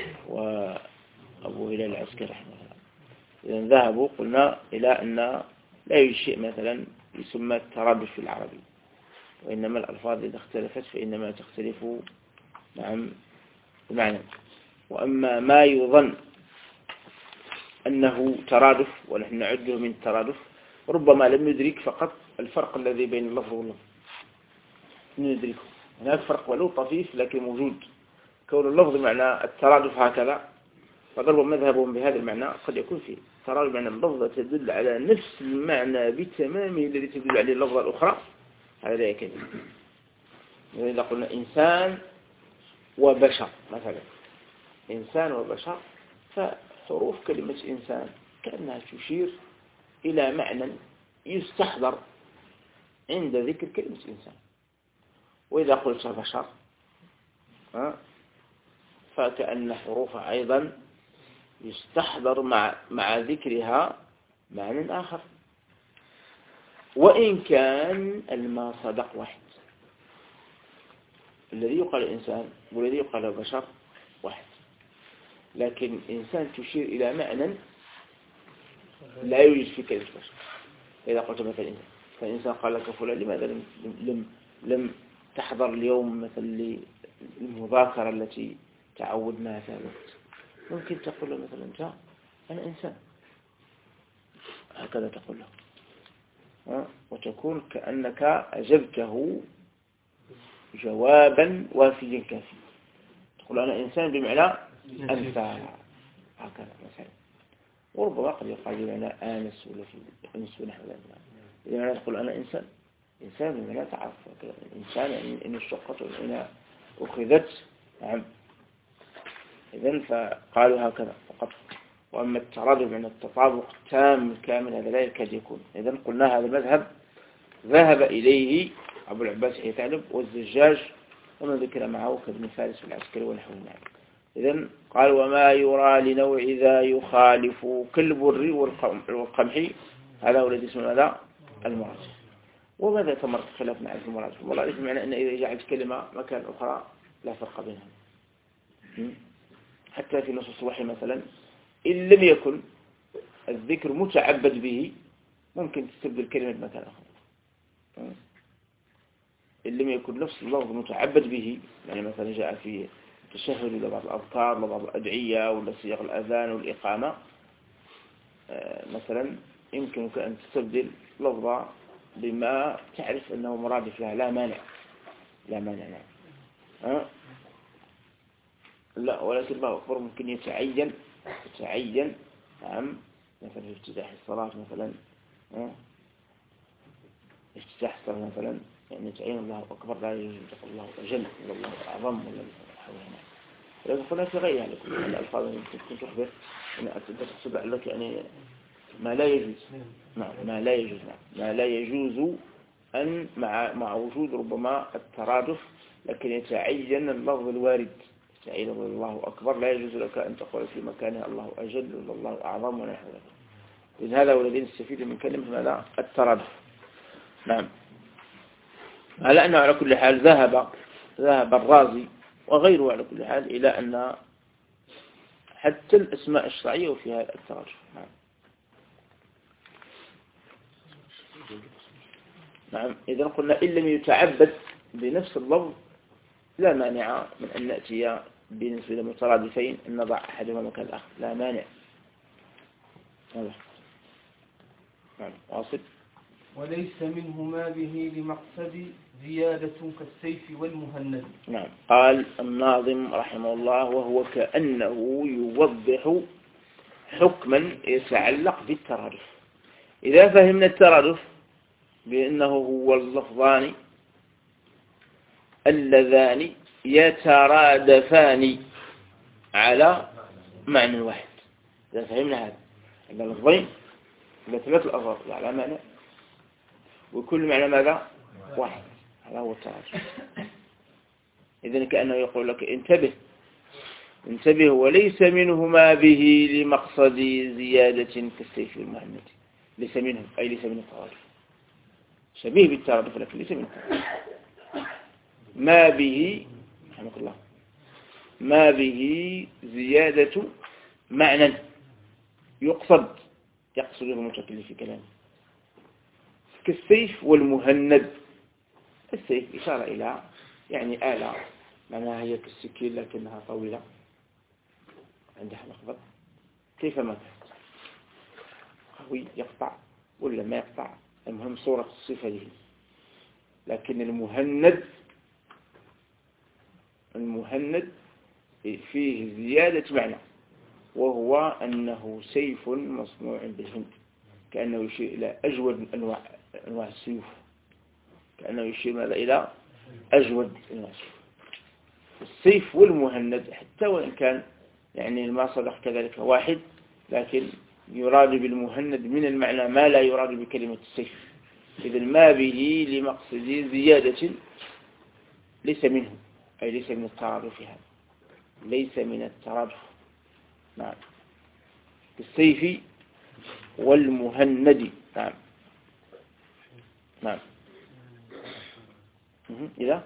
وأبو هلال العسكري رحمه الله. إذن ذهبوا قلنا إلى أن لا يوجد شيء مثلا يسمى الترادف في العربي، وإنما الألفاظ إذا اختلفت فإنما تختلف نعم بمعنى. وأما ما يظن أنه ترادف ونحن نعده من الترادف، ربما لم ندرك فقط الفرق الذي بين اللفظ واللفظ، ندركه. هناك فرق ولو طفيف لكن موجود. كون اللفظ معنى الترادف هكذا، فضرب مذهبهم بهذا المعنى قد يكون فيه ترادف معنى اللفظة تدل على نفس المعنى بتمامه الذي تدل عليه اللفظة الأخرى، هذا لا يكفي. إذا قلنا إنسان وبشر مثلا، إنسان وبشر، فحروف كلمة إنسان كأنها تشير إلى معنى يستحضر عند ذكر كلمة إنسان. وإذا قلت بشر فكأن حروفها أيضا يستحضر مع مع ذكرها معنى آخر، وإن كان الماء صدق واحد. الذي يقال الإنسان والذي يقال البشر واحد، لكن إنسان تشير إلى معنى لا يوجد في كلمة بشر. إذا قلت مثلا إنسان، فالإنسان قال لك فلان لماذا لم لم لم تحضر اليوم مثلا للمذاكرة التي تعودناها في هذا الوقت؟ ممكن تقول له مثلا جاء أنا إنسان، هكذا تقول له، وتكون كأنك أجبته جوابا وافيا كافيا. تقول أنا إنسان بمعنى أنت، هكذا مثلا. وربما قد يقال بمعنى آنس ولا في أنس ونحو ذلك. إذا تقول أنا إنسان، إنسان بمعنى تعرف إنسان يعني إن اشتقت وإن أخذت. نعم. إذن فقالوا هكذا فقط. وأما الترادف من التطابق التام الكامل هذا لا يكاد يكون. إذن قلنا هذا المذهب ذهب إليه أبو العباس حي ثعلب والزجاج ومن ذكر معه كابن فارس العسكري ونحوه. إذن قال وما يرى لنوع ذا يخالف كالبر والقمح، هذا هو الذي اسمه هذا المراد. وماذا تمر خلافنا عن المراد؟ والله ليس معنى أن إذا جعلت كلمة مكان أخرى لا فرق بينها. حتى في نصوص الوحي مثلا إن لم يكن الذكر متعبد به ممكن تستبدل كلمة بمكان آخر. إن لم يكن نفس اللفظ متعبد به، يعني مثلا جاء في تشهد ولا بعض الأذكار ولا بعض الأدعية ولا صيغ الأذان والإقامة مثلا، يمكنك أن تستبدل لفظة بما تعرف أنه مرادف لها، لا مانع لا مانع نعم. أه؟ لا، ولكن الله أكبر ممكن يتعين يتعين نعم، مثلا في افتتاح الصلاة مثلا، أه؟ افتتاح الصلاة مثلا يعني يتعين الله أكبر لا يجوز الله أجل ولا الله أعظم ولا حولنا. ولكن قلنا في غيرها لكم الألفاظ التي تخبر أن تحسب لك يعني ما لا يجوز. نعم ما لا يجوز نعم. ما لا يجوز أن مع مع وجود ربما الترادف، لكن يتعين اللفظ الوارد، يتعين الله أكبر لا يجوز لك أن تقول في مكانها الله أجل ولا الله أعظم ونحو ذلك. إذن هذا هو الذي نستفيد من كلمة ماذا؟ الترادف. نعم. على أنه على كل حال ذهب ذهب الرازي وغيره على كل حال إلى أن حتى الأسماء الشرعية وفيها الترادف. نعم. نعم. إذن قلنا إن لم يتعبد بنفس اللفظ لا مانع من أن نأتي بالنسبة للمترادفين أن نضع أحدهما مكان الآخر، لا مانع. هذا نعم. واصل. وليس منهما به لمقصد زيادة كالسيف والمهند. نعم. قال الناظم رحمه الله وهو كأنه يوضح حكما يتعلق بالترادف. إذا فهمنا الترادف بأنه هو اللفظان اللذان يترادفان على معنى واحد، إذا فهمنا هذا أن اللفظين ثلاث الألفاظ على معنى وكل معنى ماذا؟ واحد، هذا هو الترادف. إذن كأنه يقول لك انتبه انتبه وليس منهما به لمقصد زيادة كالسيف والمهند. ليس منهم أي ليس من الترادف، شبيه بالترادف لكن ليس من الترادف. ما به رحمه الله ما به زيادة معنى يقصد يقصد المتكلم في كلامه كالسيف والمهند. السيف إشارة إلى يعني آلة معناها هي كالسكين لكنها طويلة عندها مخبط كيفما كانت، قوي يقطع ولا ما يقطع، المهم صورة الصفة له. لكن المهند المهند فيه زيادة معنى، وهو أنه سيف مصنوع بالهند، كأنه يشير إلى أجود أنواع أنواع السيوف، كأنه يشير ماذا إلى أجود أنواع السيوف. السيف والمهند حتى وإن كان يعني المصدر كذلك واحد، لكن يراد بالمهند من المعنى ما لا يراد بكلمة السيف. إذن ما به لمقصد زيادة ليس منه أي ليس من الترادف، هذا ليس من الترادف. نعم. بالسيف والمهند. نعم نعم إذا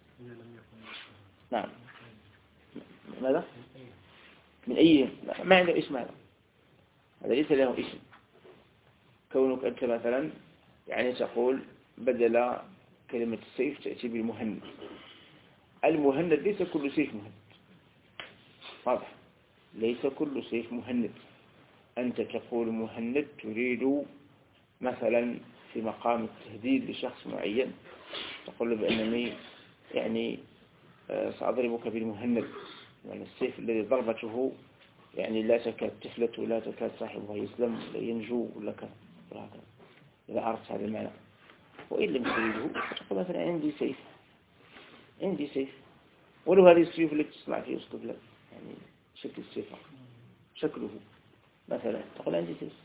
نعم ماذا من أي ما عنده اسم هذا هذا ليس له اسم. كونك أنت مثلا يعني تقول بدل كلمة السيف تأتي بالمهند. المهند ليس كل سيف مهند، واضح، ليس كل سيف مهند. أنت تقول مهند تريد مثلا في مقام التهديد لشخص معين، تقول له بأنني يعني سأضربك بالمهند، يعني السيف الذي ضربته يعني لا تكاد تفلت ولا تكاد صاحبه يسلم ولا ينجو لك، إذا عرفت هذا المعنى. وإن لم تريده تقول مثلا عندي سيف، عندي سيف، ولو هذه السيوف التي تصنع في وسط البلاد، يعني شكل السيف شكله مثلا، تقول عندي سيف.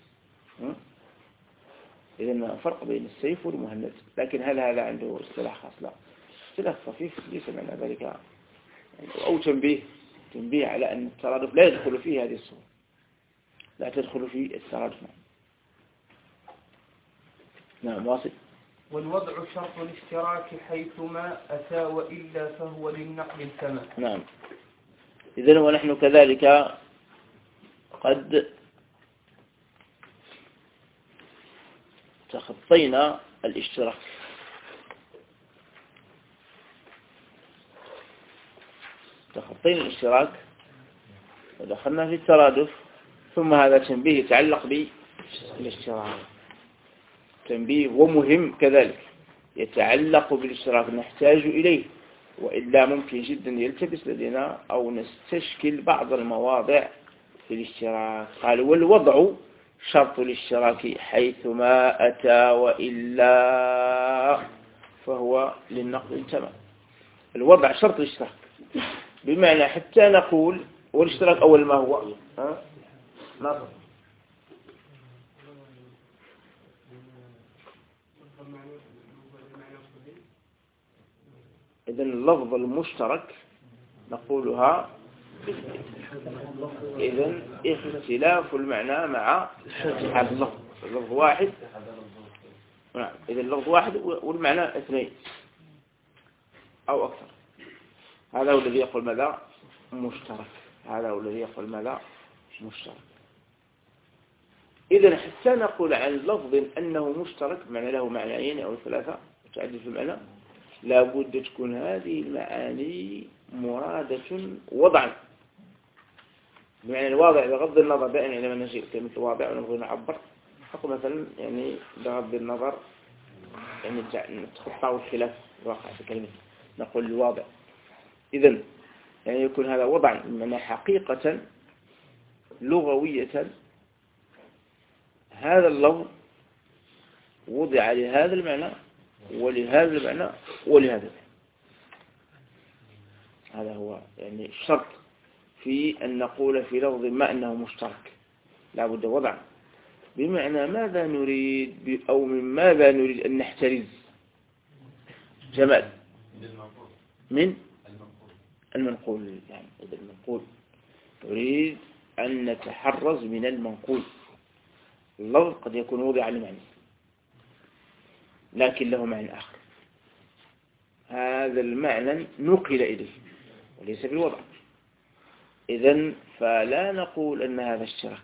إذن فرق بين السيف والمهند. لكن هل هذا عنده اصطلاح خاص؟ لا، اصطلاح خفيف ليس معنى ذلك يعني، أو تنبيه تنبيه على أن الترادف لا يدخل فيه هذه الصورة، لا تدخل فيه الترادف. نعم واصل. والوضع شرط الاشتراك حيثما أتى وإلا فهو للنقل التمام. نعم. إذن ونحن كذلك قد تخطينا الاشتراك، تخطينا الاشتراك ودخلنا في الترادف، ثم هذا تنبيه يتعلق بالاشتراك، تنبيه ومهم كذلك يتعلق بالاشتراك نحتاج إليه، وإلا ممكن جدا يلتبس لدينا أو نستشكل بعض المواضع في الاشتراك. قال والوضع شرط الاشتراك حيثما أتى وإلا فهو للنقل تمام. الوضع شرط الاشتراك بمعنى حتى نقول والاشتراك أول ما هو ها؟ نصر. إذن اللفظ المشترك نقولها إذن اختلاف المعنى مع اللفظ، اللفظ واحد. نعم، إذن اللفظ واحد والمعنى اثنين أو أكثر. هذا هو الذي يقول ماذا مشترك، هذا هو الذي يقول ماذا مشترك. إذن حتى نقول عن لفظ أنه مشترك معنى له معنيين أو ثلاثة متعدد في المعنى، لابد تكون هذه المعاني مرادة وضعا، بمعنى الواضع بغض النظر. دائما عندما نجي كلمة واضع ونبغي نعبر نقول مثلا يعني بغض النظر يعني نتخطى الخلاف الواقع في كلمة، نقول الواضع. إذن يعني يكون هذا وضعا بمعنى حقيقة لغوية هذا اللفظ وضع لهذا المعنى ولهذا المعنى ولهذا المعنى. هذا هو يعني الشرط في أن نقول في لفظ ما أنه مشترك، لا بد وضعا بمعنى ماذا نريد أو من ماذا نريد أن نحترز. جمال من المنقول، يعني إذا المنقول نريد أن نتحرز من المنقول. اللفظ قد يكون وضع لمعنى لكن له معنى آخر، هذا المعنى نقل إليه وليس بالوضع. إذن فلا نقول أن هذا اشتراك.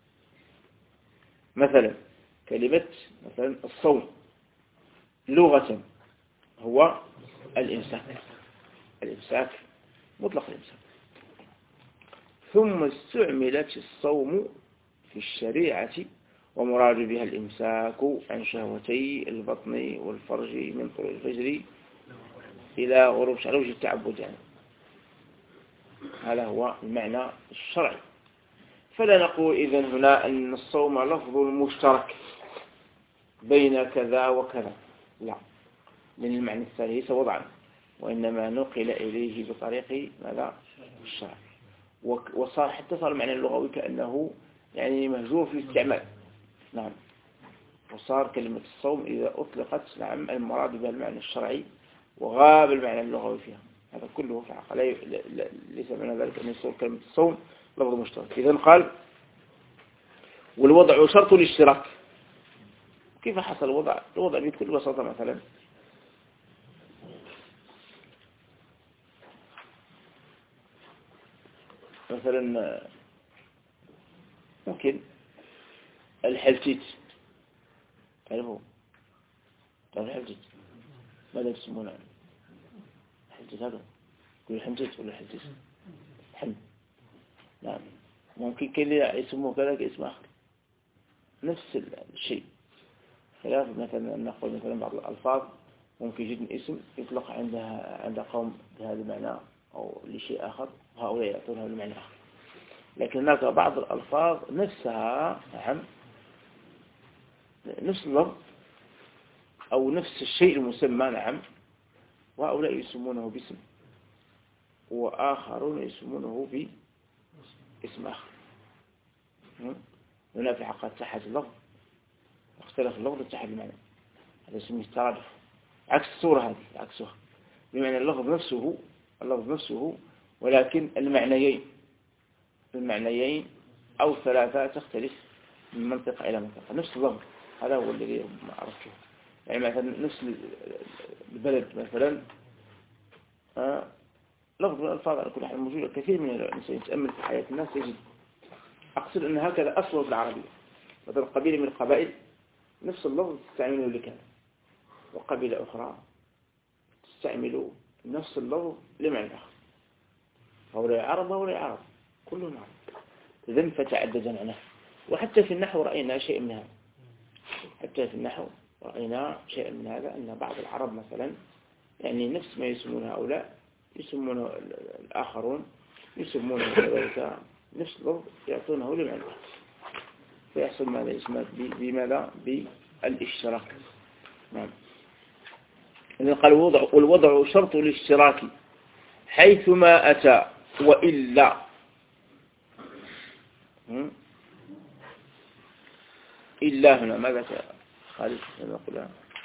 مثلا كلمة مثلا الصوم لغة هو الإمساك، الإمساك مطلق الإمساك، ثم استعملت الصوم في الشريعة ومراد بها الإمساك عن شهوتي البطن والفرج من طلوع الفجر إلى غروب شعر وجه التعبد، يعني هذا هو المعنى الشرعي. فلا نقول إذن هنا أن الصوم لفظ مشترك بين كذا وكذا، لا، من المعنى الثاني ليس وضعا، وإنما نقل إليه بطريق ماذا الشرع، وصار حتى صار المعنى اللغوي كأنه يعني مهجور في الاستعمال. نعم، وصار كلمة الصوم إذا أطلقت نعم المراد بها المعنى الشرعي وغاب المعنى اللغوي فيها. هذا كله في الحقيقة ليس معنى ذلك أن يصير كلمة الصوم لفظ مشترك. إذن قال والوضع شرط الاشتراك. كيف حصل الوضع؟ الوضع بكل بساطة مثلا مثلا ممكن الحلتيت، تعرفوا تعرف الحلتيت؟ ماذا يسمونه الحلتيت؟ هذا يقول الحلتيت ولا الحلتيت؟ حم. نعم. ممكن كذا يسموه كذا اسم آخر، نفس الشيء، خلاف مثلا نقول مثلا بعض الألفاظ ممكن جدا اسم يطلق عندها عند قوم بهذا المعنى أو لشيء آخر، وهؤلاء يعطونها المعنى آخر. لكن هناك بعض الألفاظ نفسها نعم نفس اللفظ أو نفس الشيء المسمى نعم، وهؤلاء يسمونه باسم وآخرون يسمونه باسم آخر. هنا في حقيقة اتحاد اللفظ، اختلف اللفظ اتحاد المعنى، هذا يسميه الترادف. عكس الصورة هذه عكسها، بمعنى اللفظ نفسه اللفظ نفسه ولكن المعنيين المعنيين أو ثلاثة تختلف من منطقة إلى منطقة. نفس اللفظ هذا هو الذي ما عرفته. يعني مثلا نفس البلد مثلا آه لفظ من الألفاظ على كل حال موجودة كثير من الإنسان يتأمل في حياة الناس يجد. أقصد أن هكذا أصل في العربية، مثلا قبيلة من القبائل نفس اللفظ تستعمله لكذا، وقبيلة أخرى تستعمل نفس اللفظ لمعنى آخر. هؤلاء عرب وهؤلاء عرب كلهم عرب، إذن فتعدد معناه. وحتى في النحو رأينا شيء من هذا، حتى في النحو رأينا شيء من هذا، أن بعض العرب مثلا يعني نفس ما يسمون هؤلاء يسمونه الآخرون يسمونه كذلك نفس اللفظ يعطونه لمعنى آخر، فيحصل ماذا اسمه بماذا بالاشتراك. نعم. إذن قال الوضع والوضع شرط الاشتراك حيثما أتى وإلا. إلا هنا ماذا خالد نقولها؟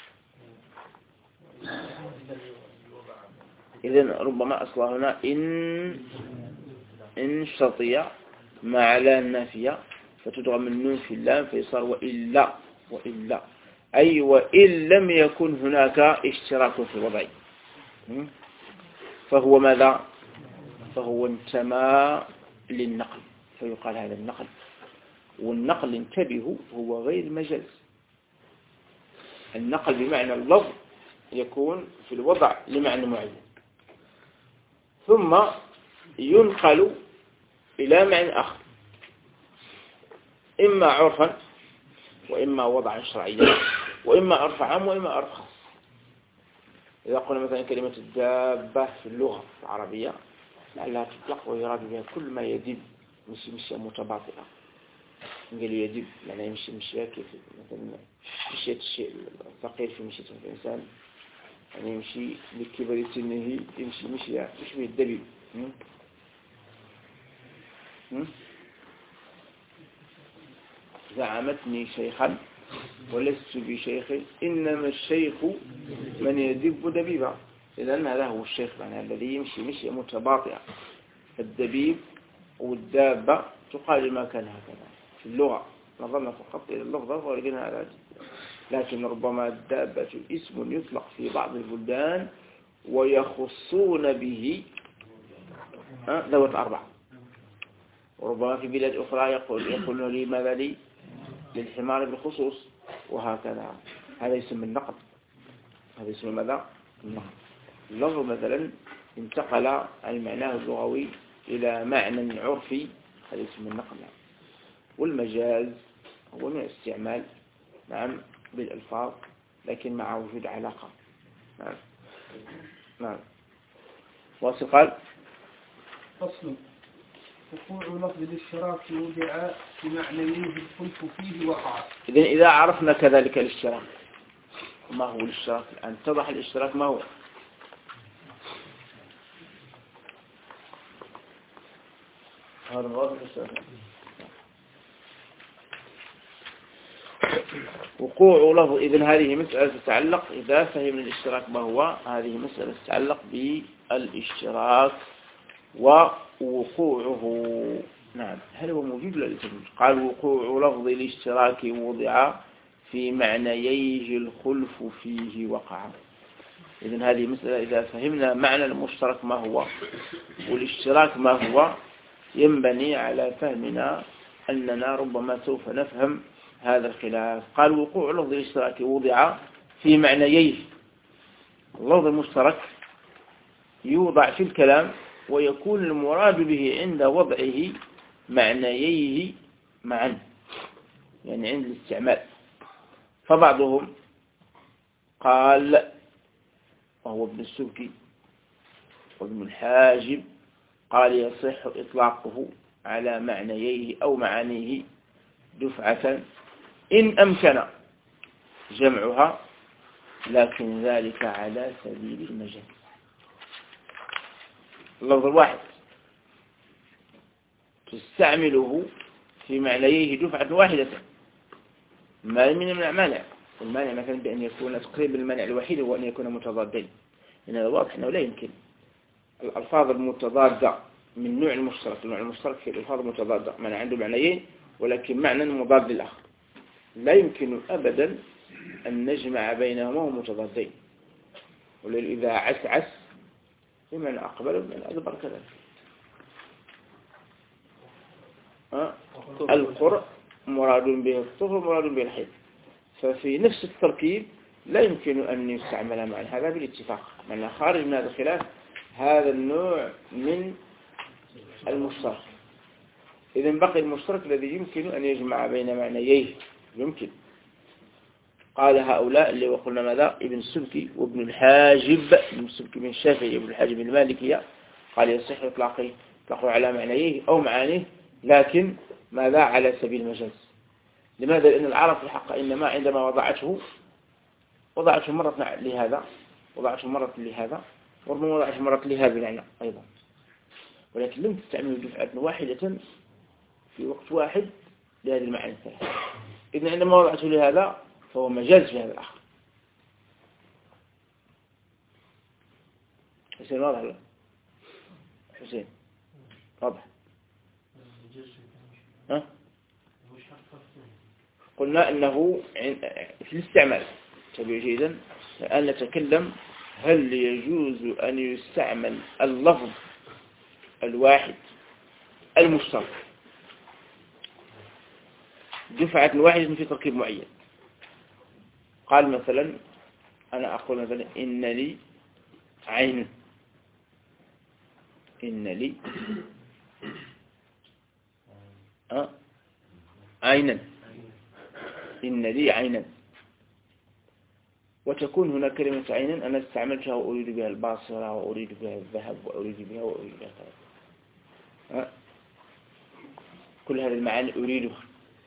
إذن ربما أصلها هنا إن إن شرطية مع على النافية فتدغم النون في اللام فيصار وإلا وإلا أي وإن لم يكن هناك اشتراك في الوضع فهو ماذا؟ فهو انتمى للنقل، فيقال هذا النقل. والنقل انتبهوا هو غير مجاز. النقل بمعنى اللفظ يكون في الوضع لمعنى معين ثم ينقل إلى معنى آخر، إما عرفا وإما وضعا شرعيا وإما عرف عام وإما عرف خاص. إذا قلنا مثلا كلمة الدابة في اللغة العربية لعلها تطلق ويراد بها كل ما يدب مشي مشي متباطئة، نقول يدب يعني يمشي مشي كيف مثلا مشيت الشيء الثقيل في مشية الإنسان، يعني يمشي لكبر سنه يمشي مشي يشبه الدبيب. زعمتني شيخا ولست بشيخ إنما الشيخ من يدب دبيبا. إذن هذا هو الشيخ يعني الذي يمشي مشي متباطئة. الدبيب والدابة تقال ما كان هكذا في اللغة، نظرنا فقط إلى اللفظة ولقينا هذا، لكن ربما الدابة اسم يطلق في بعض البلدان ويخصون به ذوات أربع، وربما في بلاد أخرى يقول يقولون لي ماذا لي للحمار بالخصوص، وهكذا. هذا يسمى النقل، هذا يسمى ماذا؟ النقل. اللفظ مثلا انتقل عن معناه اللغوي إلى معنى عرفي، هذا يسمى النقل. والمجاز هو من استعمال نعم بالألفاظ لكن مع وجود علاقة. نعم نعم. واصل قال فصل وقوع لفظ الاشتراك وضع بمعنى الخلف فيه وقع. إذن إذا عرفنا كذلك الاشتراك، ما هو الاشتراك الآن؟ اتضح الاشتراك ما هو؟ هذا واضح الاشتراك. وقوع لفظ، إذن هذه مسألة تتعلق إذا فهم الاشتراك ما هو، هذه مسألة تتعلق بالاشتراك ووقوعه. نعم هل هو موجود ولا ليس موجود؟ قال وقوع لفظ الاشتراك وضع في معنييه الخلف فيه وقع. إذن هذه مسألة إذا فهمنا معنى المشترك ما هو والاشتراك ما هو ينبني على فهمنا أننا ربما سوف نفهم هذا الخلاف. قال وقوع لفظ الاشتراك وضع في معنييه. اللفظ المشترك يوضع في الكلام ويكون المراد به عند وضعه معنييه معا، يعني عند الاستعمال. فبعضهم قال وهو ابن السبكي وابن الحاجب قال يصح إطلاقه على معنييه أو معانيه دفعة إن أمكن جمعها، لكن ذلك على سبيل المجال. اللفظ الواحد تستعمله في معنييه دفعة واحدة ما من المانع. المانع مثلا بأن يكون تقريب المانع الوحيد هو أن يكون متضادين، لأن هذا واضح أنه لا يمكن الألفاظ المتضادة من نوع المشترك. النوع المشترك في الألفاظ المتضادة معنى عنده معنيين ولكن معنى مضاد للآخر، لا يمكن أبدا أن نجمع بينهما متضادين. وإذا عس عس بمعنى أقبل من أدبر كذلك. القرء مراد به الطهر مراد به الحيض، ففي نفس التركيب لا يمكن أن يستعمل معا، هذا بالاتفاق. معنى خارج من هذا الخلاف هذا النوع من المشترك. إذن بقي المشترك الذي يمكن أن يجمع بين معنييه يمكن. قال هؤلاء اللي وقلنا ماذا ابن السبكي وابن الحاجب، ابن السبكي من الشافعي وابن الحاجب من المالكية، قال يصح إطلاقه إطلاقه على معنييه أو معانيه، لكن ماذا على سبيل المجاز. لماذا؟ لأن العرب في الحق إنما عندما وضعته وضعته مرة لهذا وضعته مرة لهذا وربما وضعته مرة لهذا المعنى أيضا، ولكن لم تستعمل دفعة واحدة في وقت واحد لهذه المعاني الثلاثة. إذن عندما وضعته لهذا فهو مجاز في هذا الآخر. حسين واضح له؟ حسين واضح؟ ها؟ قلنا أنه في الاستعمال تبعي جيدا. الآن نتكلم هل يجوز أن يستعمل اللفظ الواحد المشترك دفعة واحدة في تركيب معين. قال مثلا أنا أقول مثلا إن لي عين، إن لي أه؟ عينا، إن لي عينا، وتكون هنا كلمة عينا أنا استعملتها وأريد بها الباصرة وأريد بها الذهب وأريد بها وأريد بها أه؟ كل هذه المعاني أريدها.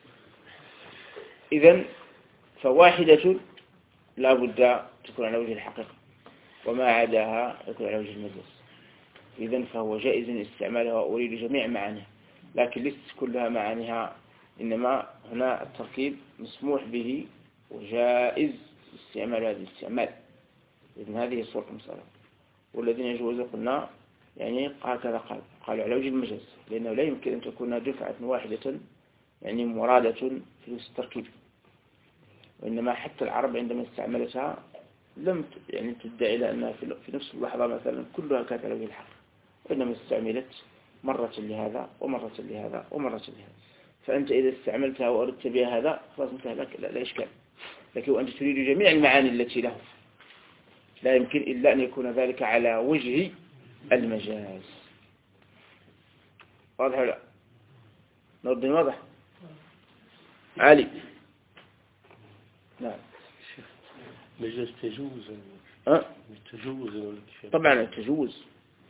إذن فواحدة لا بد تكون على وجه الحقيقة وما عداها يكون على وجه المجاز. إذن فهو جائز استعمالها وأريد جميع معانيها، لكن ليست كلها معانيها، إنما هنا التركيب مسموح به وجائز استعمال هذا الاستعمال. إذن هذه صورة المسألة. والذين يجوز قلنا يعني هكذا قال قالوا على وجه المجاز، لأنه لا يمكن أن تكون دفعة واحدة يعني مرادة في التركيب، وإنما حتى العرب عندما استعملتها لم يعني تدعي إلى أنها في نفس اللحظة مثلا كلها كانت على وجه الحق، وإنما استعملت مرة لهذا ومرة لهذا ومرة لهذا. فأنت إذا استعملتها وأردت بها هذا خلاص انتهى لك، لا, لا إشكال. لكن وأنت تريد جميع المعاني التي له لا يمكن إلا أن يكون ذلك على وجه المجاز. واضح ولا لا؟ نرد واضح؟ علي نعم. مجاز تجوز أه؟ تجوز طبعا التجوز،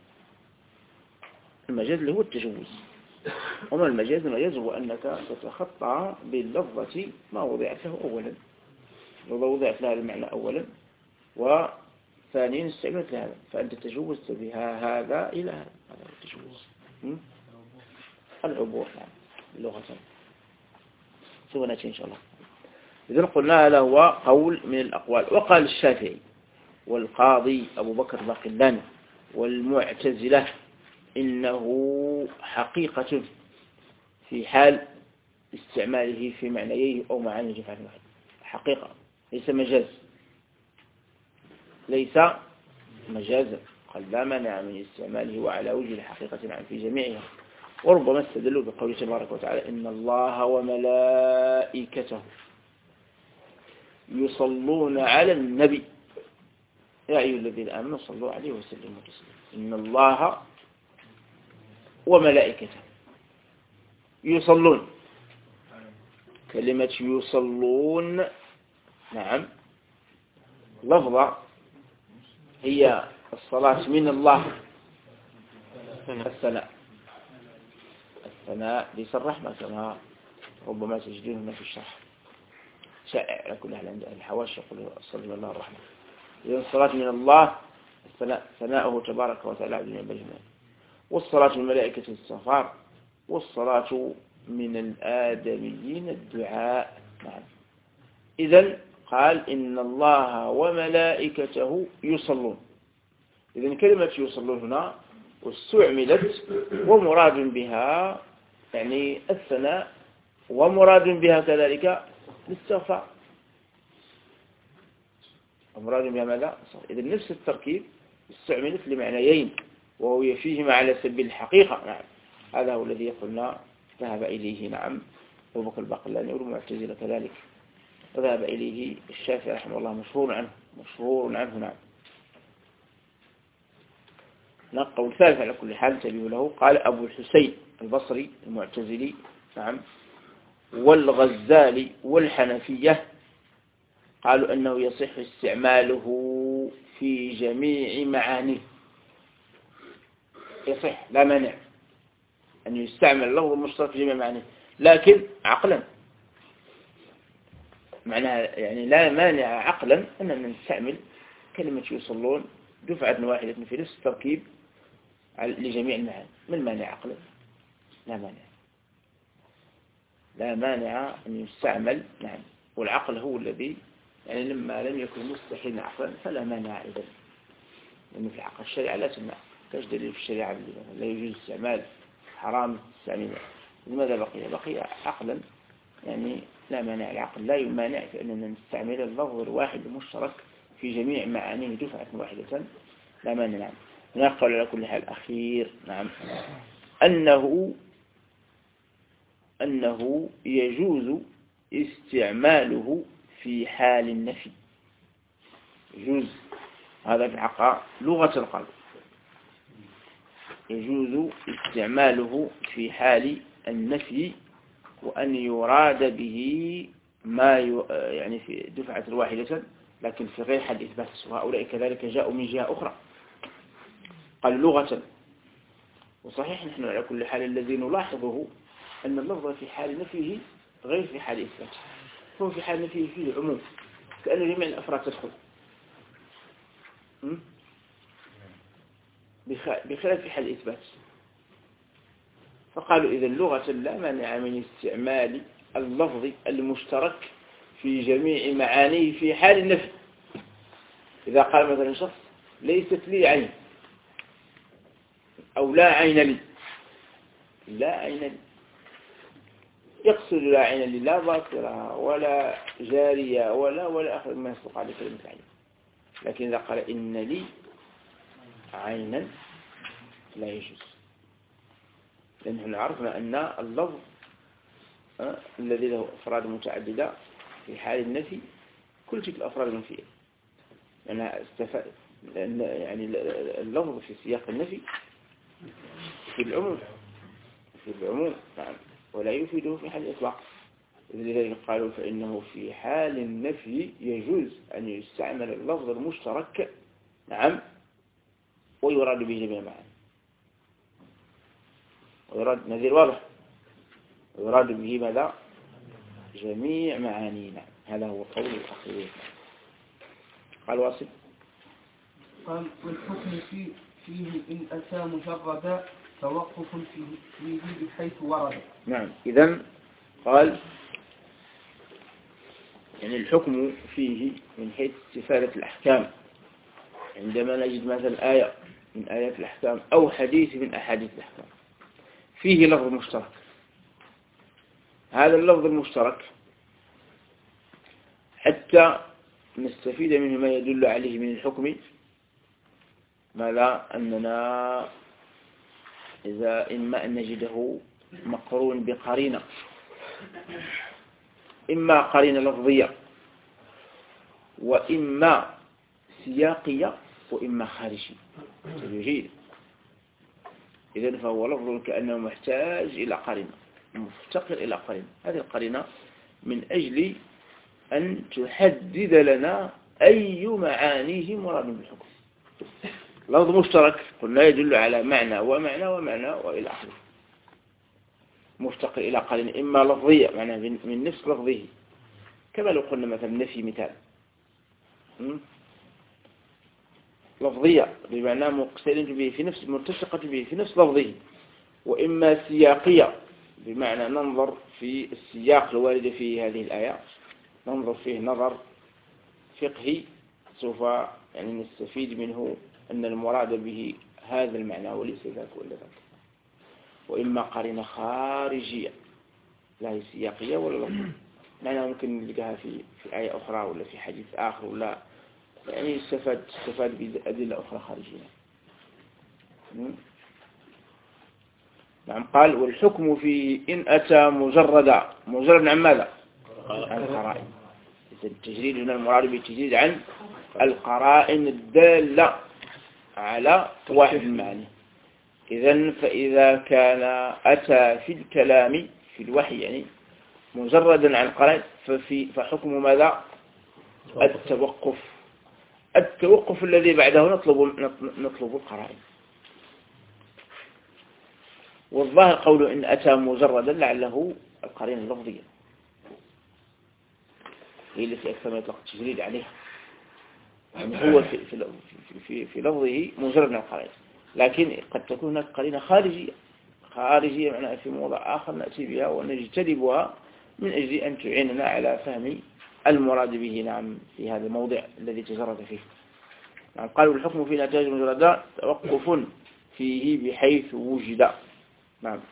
المجاز اللي هو التجوز. وما المجاز؟ المجاز هو أنك تتخطى باللفظة ما وضعت له أولا، وضعت لها المعنى أولا وثانيا استعملت لهذا، فأنت تجوزت بها هذا إلى هذا. هذا هو التجوز، العبور اللغة. سوف نأتي إن شاء الله. إذن قلنا هذا هو قول من الأقوال. وقال الشافعي والقاضي أبو بكر باقلاني والمعتزلة إنه حقيقة في حال استعماله في معنييه أو معاني جمع واحد. حقيقة ليس مجاز، ليس مجازا. قال لا مانع من استعماله وعلى وجه الحقيقة نعم في جميعها. وربما استدلوا بقوله تبارك وتعالى إن الله وملائكته يصلون على النبي يا أيها الذين آمنوا صلوا عليه وسلموا تسليما. إن الله وملائكته يصلون. كلمة يصلون نعم لفظة هي الصلاة من الله. الثناء الثناء ليس الرحمة كما ربما تجدونه في الشرح شائع على كل أهل عند الحواشي يقول الصلاة من الله الرحمة. إذن الصلاة من الله الثناء ثناؤه تبارك وتعالى عبد الجمال، والصلاة من الملائكة الاستغفار، والصلاة من الآدميين الدعاء. نعم. إذن قال إن الله وملائكته يصلون. إذن كلمة يصلون هنا واستعملت ومراد بها يعني الثناء، ومراد بها كذلك الاستغفار. ومراد بها ماذا؟ إذن نفس التركيب استعملت لمعنيين وهو فيهما على سبيل الحقيقة. نعم. هذا هو الذي قلنا ذهب إليه نعم أبو بكر الباقلاني والمعتزلة كذلك، وذهب إليه الشافعي رحمه الله مشهور عنه مشهور عنه. نعم. نقل الثالث على كل حال تبيه له. قال أبو الحسين البصري المعتزلي نعم والغزالي والحنفية قالوا أنه يصح استعماله في جميع معانيه. يصح لا مانع أن يستعمل اللفظ المشترك في جميع معانيه، لكن عقلا معناها يعني لا مانع عقلا أننا نستعمل كلمة يصلون دفعة واحدة في نفس التركيب لجميع المعاني. من مانع عقلا؟ لا مانع لا مانع أن يستعمل. نعم. والعقل هو الذي يعني لما لم يكن مستحيلا عقلا فلا مانع إذن، لأن في عقل الشريعة لا تمنع. كاش دليل في الشريعة لا يجوز استعمال حرام استعمال. لماذا بقي بقي عقلا؟ يعني لا مانع. العقل لا يمانع في أننا نستعمل اللفظ الواحد المشترك في جميع معانيه دفعة واحدة. لا مانع. نعم. نقل على كل حال أخير نعم أنه أنه يجوز استعماله في حال النفي. يجوز هذا في حق لغة القلب. يجوز استعماله في حال النفي وأن يراد به ما يعني في دفعة واحدة لكن في غير حال إثبات. وهؤلاء كذلك جاءوا من جهة أخرى قال لغة. وصحيح نحن على كل حال الذي نلاحظه أن اللفظ في حال نفيه غير في حال إثباته. هو في حال نفيه فيه عموم كأن جميع الأفراد تدخل بخلاف في حال إثبات. فقالوا إذا اللغة لا مانع من استعمال اللفظ المشترك في جميع معانيه في حال النفي. إذا قال مثلا شخص ليست لي عين أو لا عين لي، لا عين لي يقصد لا عين لي لا باصرة ولا جارية ولا ولا آخر ما يصدق على كلمة عين. لكن إذا قال إن لي عينا لا يجوز، لأنه عرفنا أن اللفظ أه الذي له أفراد متعددة في حال النفي كل تلك الأفراد المنفية. يعني استفاد لأن يعني اللفظ في سياق النفي في العموم في العموم نعم ولا يفيده في حال الإطلاق. لذلك قالوا فإنه في حال النفي يجوز أن يستعمل اللفظ المشترك نعم ويراد به جميع معاني. ويراد نذير واضح ويراد به ماذا؟ جميع معانينا. هذا هو قول الأخير. قال واصل قال والحكم فيه, فيه إن أتى مجردا توقف فيه, فيه بحيث ورد. نعم. إذن قال يعني الحكم فيه من حيث استفادة الأحكام عندما نجد مثلا آية من آيات الأحكام أو حديث من أحاديث الأحكام فيه لفظ مشترك هذا اللفظ المشترك حتى نستفيد منه ما يدل عليه من الحكم، ماذا؟ أننا إذا إما أن نجده مقرون بقرينة، إما قرينة لفظية وإما سياقية وإما خارجية. جيد. إذن فهو لفظ كأنه محتاج إلى قرينة، مفتقر إلى قرينة. هذه القرينة من أجل أن تحدد لنا أي معانيه مراد بالحكم. لفظ مشترك قلنا يدل على معنى ومعنى ومعنى وإلى آخره، مفتقر إلى قرينة إما لفظية معناه من نفس لفظه، كما لو قلنا مثلا نفي مثال لفظية بمعنى مقترن به في نفس متسقة به في نفس لفظه، وإما سياقية بمعنى ننظر في السياق الوارد في هذه الآية، ننظر فيه نظر فقهي سوف يعني نستفيد منه أن المراد به هذا المعنى وليس ذاك ولا ذاك. وإما قرينة خارجية لا هي سياقية ولا لفظية، معنى ممكن نلقاها في في آية أخرى ولا في حديث آخر ولا يعني استفاد استفاد بأدلة أخرى خارجية. نعم. قال والحكم فيه إن أتى مجردا، مجرد عن ماذا؟ عن قرائن. التجريد هنا المراد بالتجريد عن القرائن الدالة على واحد المعنى. إذن فإذا كان أتى في الكلام في الوحي يعني مجردا عن قرائن ففي فحكم ماذا؟ التوقف. التوقف الذي بعده نطلب نطلب القرائن. والظاهر قوله إن أتى مجردا لعله القرينة اللفظية هي التي أكثر ما يطلق التجريد عليها، يعني هو في في في, في لفظه مجرد عن القرائن، لكن قد تكون هناك قرينة خارجية خارجية معناها في موضع آخر نأتي بها ونجتنبها من أجل أن تعيننا على فهم المراد به نعم في هذا الموضع الذي تجرد فيه. نعم. قالوا الحكم في نتائج المجردة توقف فيه بحيث وجد. نعم.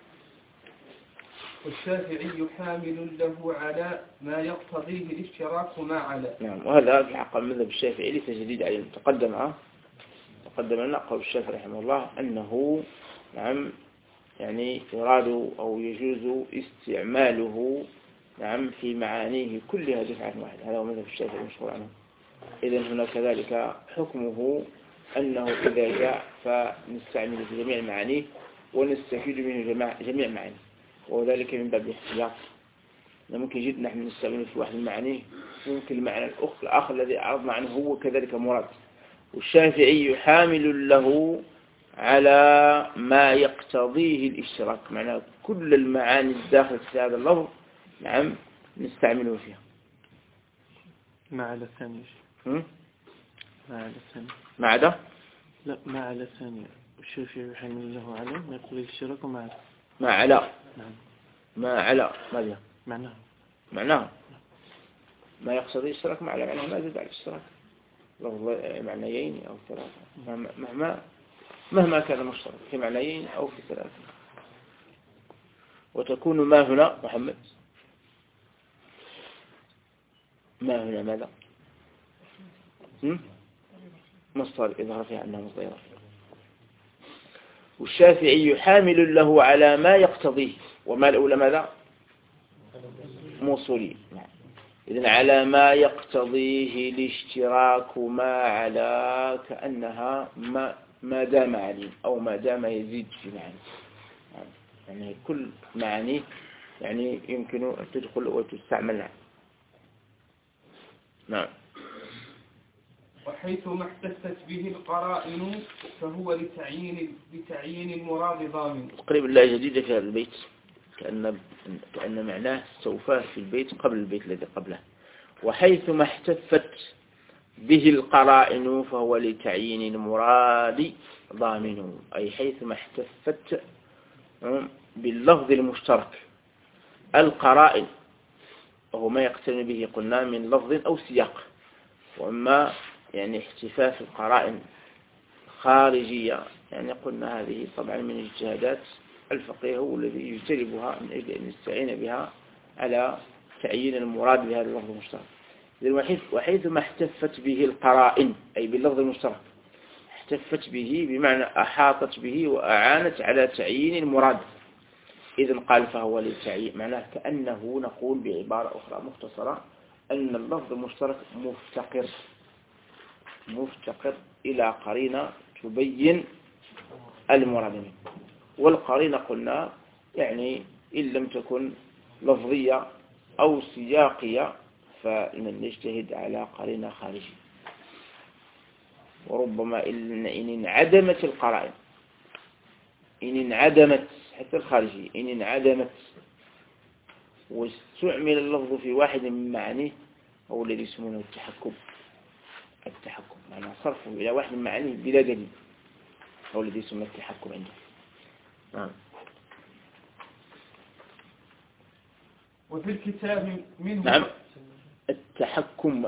والشافعي حامل له على ما يقتضيه الاشتراك ما على. نعم. وهذا في حق المذهب الشافعي لتجديد عليه تقدم تقدم لنا قول الشافعي رحمه الله أنه نعم يعني يراد أو يجوز استعماله نعم في معانيه كلها دفعة واحدة. هذا هو مذهب الشافعي المشهور عنه. إذن هنا كذلك حكمه أنه إذا جاء فنستعمله في جميع معانيه ونستفيد منه جميع جميع معانيه، وذلك من باب الاحتياط. ممكن جدا نحن نستعمله في واحد المعانيه، ممكن المعنى الآخر الذي أعرضنا عنه هو كذلك مراد. والشافعي يحامل له على ما يقتضيه الاشتراك، معناه كل المعاني الداخل في هذا اللفظ نعم نستعمله فيها. ما على الثانية. هم؟ ما على الثانية. ما عدا؟ لا ما على الثانية. الشافعي يحمل له على ما يقتضيه الاشتراك وما على. ما على. نعم. ما على ماذا؟ معناه. معناه ما يقتضي الاشتراك ما على معناه ما زاد على الاشتراك. لفظ معنيين أو ثلاثة مهما مهما كان مشترك في معنيين أو في ثلاثة. وتكون ما هنا محمد ما هنا ماذا؟ مصدر إظهار فيها أنها مصدر. والشافعي يحامل له على ما يقتضيه، وما الأولى ماذا؟ موصولي. إذن على ما يقتضيه الاشتراك ما على كأنها ما ما دام عليه أو ما دام يزيد في معنى، يعني كل معاني يعني يمكن أن تدخل وتستعمل. نعم. وحيث ما احتفت به القرائن فهو لتعيين لتعيين المراد ضامن. تقريبا لا جديد في هذا البيت، كأن كأن معناه استوفاه في البيت قبل البيت الذي قبله. وحيث ما احتفت به القرائن فهو لتعيين المراد ضامن، أي حيث ما احتفت باللفظ المشترك القرائن، وهو ما يقترن به قلنا من لفظ أو سياق. وأما يعني احتفاف القرائن خارجية يعني قلنا هذه طبعا من الاجتهادات الفقيه هو الذي يجتربها من أجل أن يستعين بها على تعيين المراد بهذا اللفظ المشترك. وحيثما احتفت به القرائن أي باللفظ المشترك، احتفت به بمعنى أحاطت به وأعانت على تعيين المراد، إذن قال فهو للتعيين، معناه كأنه نقول بعبارة أخرى مختصرة أن اللفظ المشترك مفتقر مفتقر إلى قرينة تبين المراد منه. والقرينة قلنا يعني إن لم تكن لفظية أو سياقية فلنجتهد على قرينة خارجية. وربما إن انعدمت القرائن، إن انعدمت حتى الخارجية، إن انعدمت واستعمل اللفظ في واحد من معانيه هو الذي يسمونه التحكم. التحكم معنى صرفه إلى واحد من معانيه بلا دليل هو الذي يسمى التحكم عنده. نعم. وفي الكتاب منه نعم التحكم.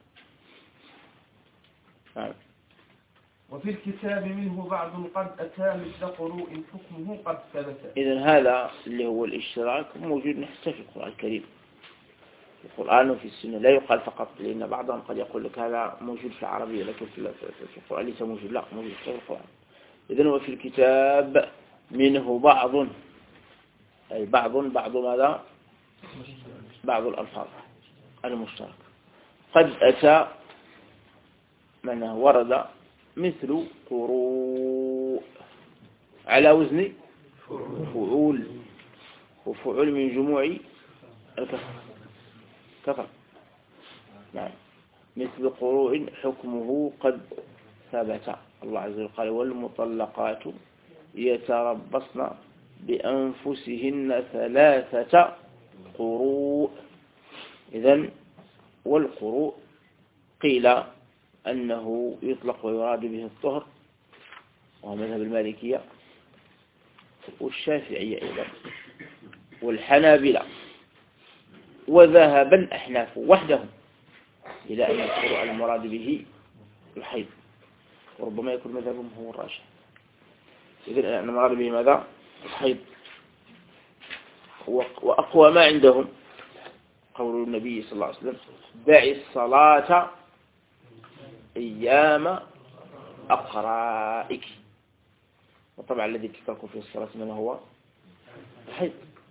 نعم. وفي الكتاب منه بعض قد أتى مثل قروء حكمه قد ثبت. إذن هذا اللي هو الاشتراك موجود حتى في القرآن الكريم، في القرآن وفي السنة، لا يقال فقط، لأن بعضهم قد يقول لك هذا موجود في العربية لكن في القرآن ليس موجود، لا موجود في القرآن. إذن وفي الكتاب منه بعض أي بعض بعض ماذا؟ بعض الألفاظ المشتركة قد أتى منه ورد مثل قروء على وزن فعول، وفعول من جموع الكفر كفر. نعم. مثل قروء حكمه قد ثبت. الله عز وجل قال والمطلقات يتربصن بأنفسهن ثلاثة قروء. إذن والقروء قيل أنه يطلق ويراد به الطهر وهو مذهب المالكية والشافعية أيضا والحنابلة، وذهب الأحناف وحدهم إلى أن القروء المراد به الحيض، وربما يكون مذهبهم هو الراجح. إذن أن المراد به ماذا؟ الحيض. وأقوى ما عندهم قول النبي صلى الله عليه وسلم دع الصلاة أيام أقرائك. وطبعا الذي تترك في الصلاة من هو الحيض.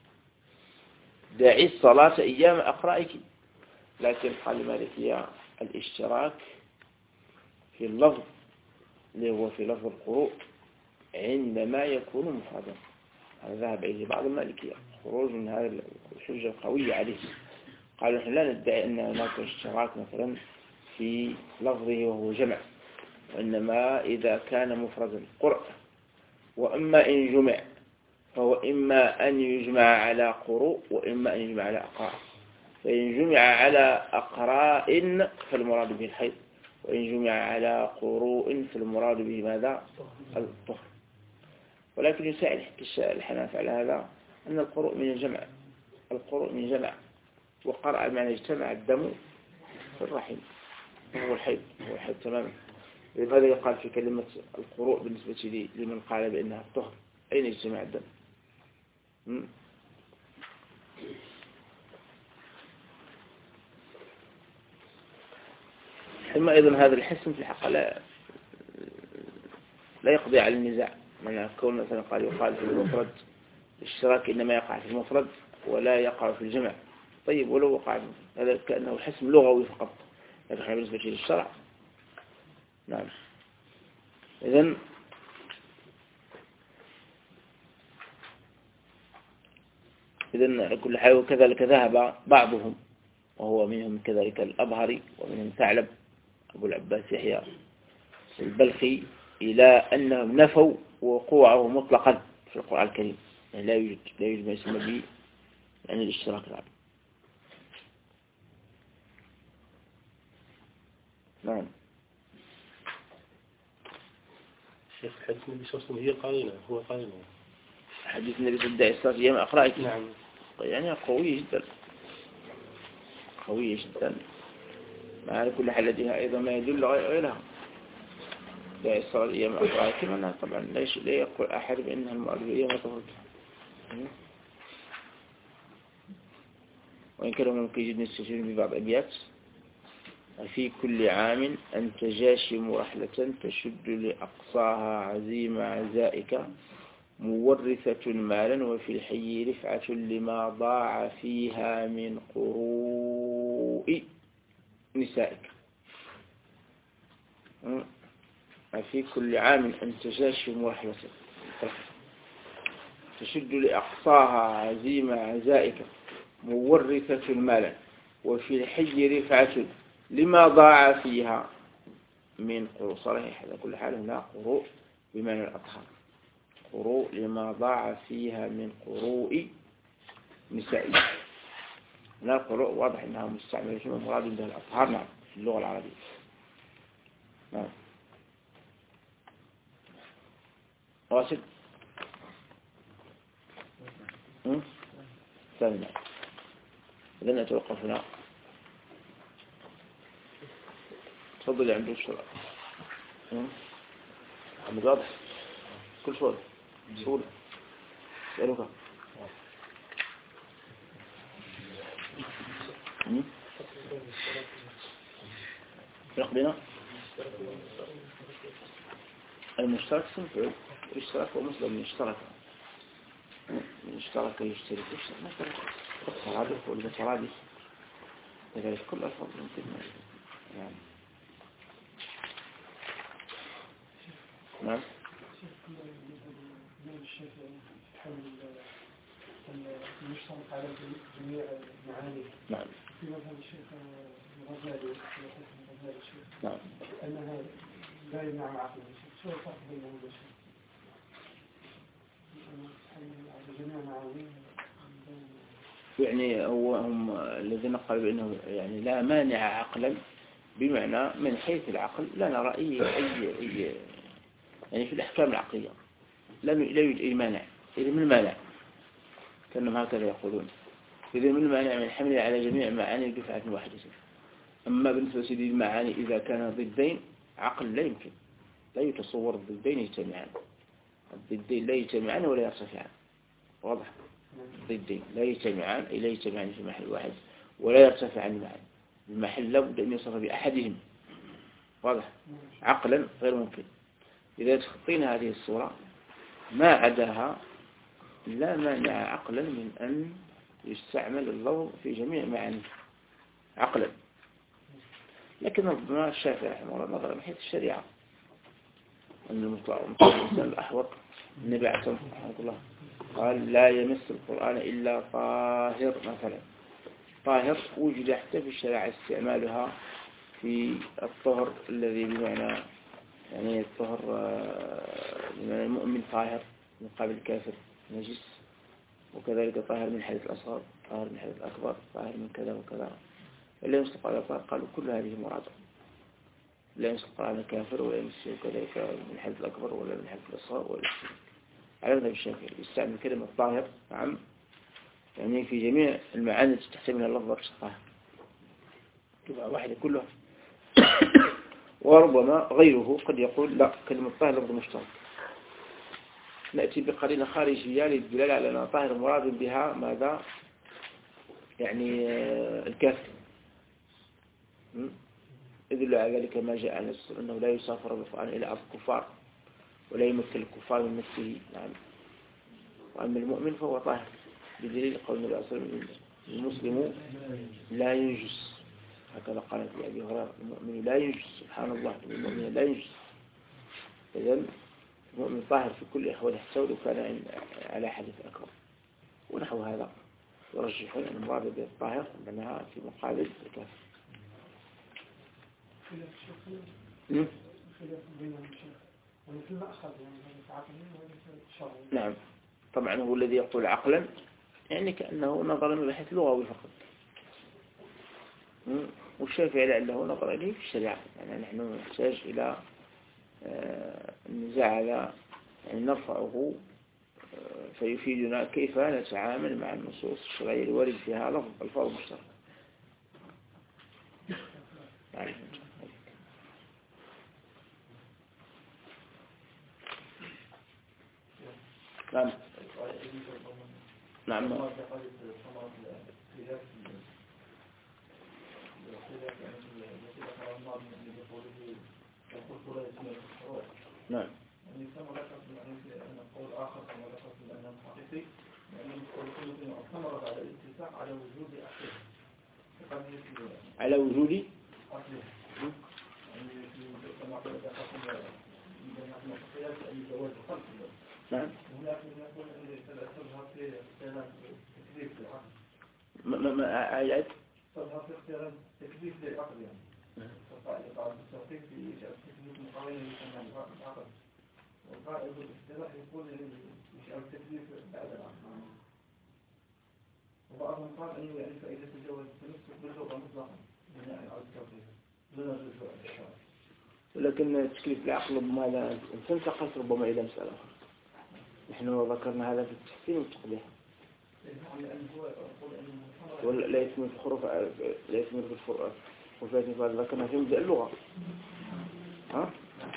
دع الصلاة أيام أقرائك. لكن قال المالكية الاشتراك في اللفظ اللي هو في لفظ القروء عندما يكون مفردا. هذا ذهب إليه بعض المالكية خروج من هذا الحجة القوية عليه. قالوا نحن لا ندعي أن هناك اشتراك مثلا في لفظه وهو جمع، وإنما إذا كان مفردا قرء، وإما إن جمع فهو إما أن يجمع على قروء وإما أن يجمع على أقراء. فإن جمع على أقراء فالمراد به الحيض، وإن جمع على قروء فالمراد به ماذا؟ الطهر. ولكن يساعد الحناف على هذا أن القروء من الجمع، القروء من جمع، وقرأ معنى اجتمع الدم في الرحم هو الحيض، هو الحيض تماما. لماذا يقال في كلمة القروء بالنسبة لي لمن قال بأنها الطهر؟ أين اجتمع الدم؟ ثم أيضا هذا الحسم في الحقيقة لا لا يقضي على النزاع. من كون مثلا قال يقال في المفرد الاشتراك إنما يقع في المفرد ولا يقع في الجمع. طيب ولو وقع هذا كأنه حسم لغوي فقط، لكن بالنسبة للشرع نعم. إذن إذن كل حال وكذلك ذهب بعضهم وهو منهم كذلك الأبهري ومنهم ثعلب أبو العباس يحيى البلخي إلى أنهم نفوا وقوعه مطلقا في القرآن الكريم، يعني لا يوجد لا يوجد ما يسمى به يعني الاشتراك العام. نعم. شيخ حديث النبي صلى الله عليه وسلم هي قارنة، هو قارنة. حديث النبي صلى الله عليه وسلم أيام أقرأك نعم. يعني قوية جدا قوية جدا، مع كل حالتها أيضا ما يدل غيرها. لا يصل أيام أقرأك منها طبعا لا يقول أحد بأنها المراد بأيام أقرأك. وإن كان ممكن جدا يستشيرون ببعض أبيات: في كل عام أنت جاشم رحلة تشد لأقصاها عزيم عزائك مورثة مالا وفي الحي رفعة لما ضاع فيها من قروء نسائك. في كل عام أنت جاشم رحلة تشد لأقصاها عزيم عزائك مورثة مالا وفي الحي رفعة لما ضاع فيها من قروء. صحيح على كل حال هنا قروء بمعنى الأطهار، قروء لما ضاع فيها من قروء نسائي. هنا القروء واضح أنها مستعملة فيما مراد بها الأطهار. نعم في اللغة العربية. نعم واصل. ثاني. إذن أتوقف هنا. تفضل عند الشرع. عمد واضح كل سؤال سؤال سألوك نقبنا المشترك سنفعل الاشتراك ومسلم من اشترك من اشترك يشترك اشترك ترادف ولا ترادف لذلك كل الفضل ممكن يعني. نعم المشترك على جميع المعاني. نعم في مذهب الشيخ الغزالي نعم أنها لا يمنع عقل الشيخ. شو الفرق بينهم والشيخ؟ جميع معاني يعني هو هم الذين قالوا بأنه يعني لا مانع عقلا بمعنى من حيث العقل لا نرى أي أي أي يعني في الأحكام العقلية لا لا يوجد أي مانع. إذا من المانع كأنهم هكذا يقولون إذا من المانع من حمله على جميع معاني دفعة واحدة. أما بالنسبة للمعاني إذا كان ضدين عقل لا يمكن لا يتصور الضدين يجتمعان. الضدين لا يجتمعان ولا يرتفعان. واضح. ضدين لا يجتمعان أي لا يجتمعان في محل واحد ولا يرتفعان معا. المحل لابد أن يوصف بأحدهم. واضح. عقلا غير ممكن. إذا تخطينا هذه الصورة ما عداها لا مانع عقلا من أن يستعمل اللفظ في جميع معانيه عقلا. لكن ربما الشافعي رحمه الله نظر من حيث الشريعة أن المطلق الإنسان الأحوط النبي عليه الصلاة والسلام قال لا يمس القرآن إلا طاهر مثلا. طاهر وجد حتى في الشريعة استعمالها في الطهر الذي بمعنى يعني الطهر بمعنى المؤمن طاهر من قبل الكافر نجس، وكذلك طاهر من حدث الأصغر، طاهر من حدث الأكبر، طاهر من كذا وكذا. لا يمسك على طاهر قالوا كل هذه مرادة. لا يمسك على كافر ولا يمسك كذلك من حدث الأكبر ولا من حدث الأصغر ولا شيء. على مذهب الشافعي يستعمل كلمة طاهر نعم يعني في جميع المعاني التي تحتملها اللفظ الطاهر تبقى واحدة كلها. وربما غيره قد يقول لا كلمة طاهر لفظ مشترك. نأتي بقرينة خارجية للدلالة على أن طاهر مراد بها ماذا يعني الكافر. يدل على ذلك ما جاء عن السنة أنه لا يسافر بالقرآن إلى أرض الكفار ولا يمثل الكفار من نفسه. نعم. وأما المؤمن فهو طاهر بدليل قول النبي صلى الله عليه وسلم المسلم لا ينجس. هكذا قال في أبي هريرة المؤمن لا ينجس. سبحان الله المؤمن لا ينجس. إذن المؤمن طاهر في كل أحوال حتى ولو كان على حدث أكبر. ونحو هذا يرجحون أن المراد بالطاهر أنها في مقابل الكافر. نعم طبعا هو الذي يقول عقلا يعني كأنه نظر من بحث لغوي فقط. والشافعي لعله نظر إليه في الشريعة. يعني نحن نحتاج إلى النزاع على يعني نرفعه فيفيدنا كيف نتعامل مع النصوص الشرعية الوارد فيها لفظ الفاظ مشتركة. يعني نعم نعم. نعم. يعني كما ذكرت أن القول آخر كما ذكرت بأنه حقيقي يعني القول ثمرة على الاتفاق على وجود أصله على وجود أصله يعني كما ذكرت من القياس أي جواز الخلق. نعم. هناك يقول أن تظهر في اختلاف تكليف للعقل. ما ما ما عاد تظهر في اختلاف تكليف للعقل يعني. فقال التوقيف في تكليف مقارنة يسمى العقل. والقائد الاصطلاح يقول مش على التكليف بعد العقل. وبعضهم قال أنه يعني فإذا تجاوز التمسك باللغة مطلقا بناء على التوقيف دون الرجوع للشرع. ولكن تكليف العقل ربما لا تنتقل ربما إلى مسألة أخرى. نحن ذكرنا هذا في التحسين والتقبيح. ولا لا يثمر في الحروف لا يثمر في الحروف وفاتن فهذا ذكرنا في مبدأ اللغة. ها؟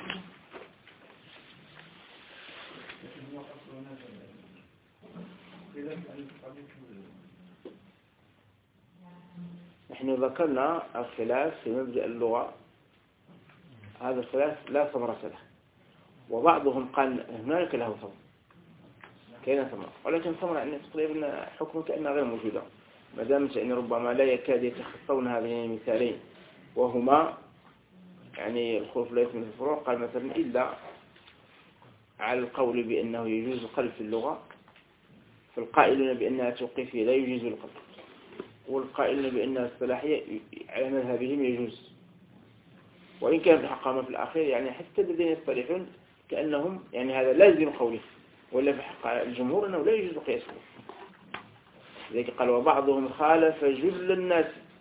نحن ذكرنا الخلاف في مبدأ اللغة. هذا الخلاف لا ثمرة له، وبعضهم قال هنالك له ثمرة كاينة ثمرة، ولكن ثمرة أن تقريبا حكم كأنها غير موجودة، ما دامت يعني ربما لا يكاد يتخطون هذين المثالين وهما يعني الخوف لا يثمر في الفروع. قال مثلا إلا على القول بأنه يجوز القلب في اللغة، فالقائلون بأنها توقيفية لا يجوز القلب، والقائلون بأنها اصطلاحية على مذهبهم يجوز. وإن كان في الحقامة في الأخير يعني حتى الذين يصطلحون كأنهم يعني هذا لازم قوله، ولا في حق الجمهور أنه لا يجوز قياسه. لذلك قال وبعضهم خالف جل الناس.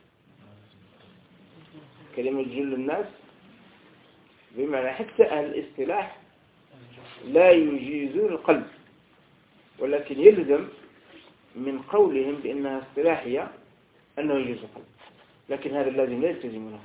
كلمة جل الناس بمعنى حتى أهل الاصطلاح لا يجيزون القلب، ولكن يلزم من قولهم بأنها اصطلاحية أنه يجوز القلب، لكن هذا اللازم لا يلتزمونه،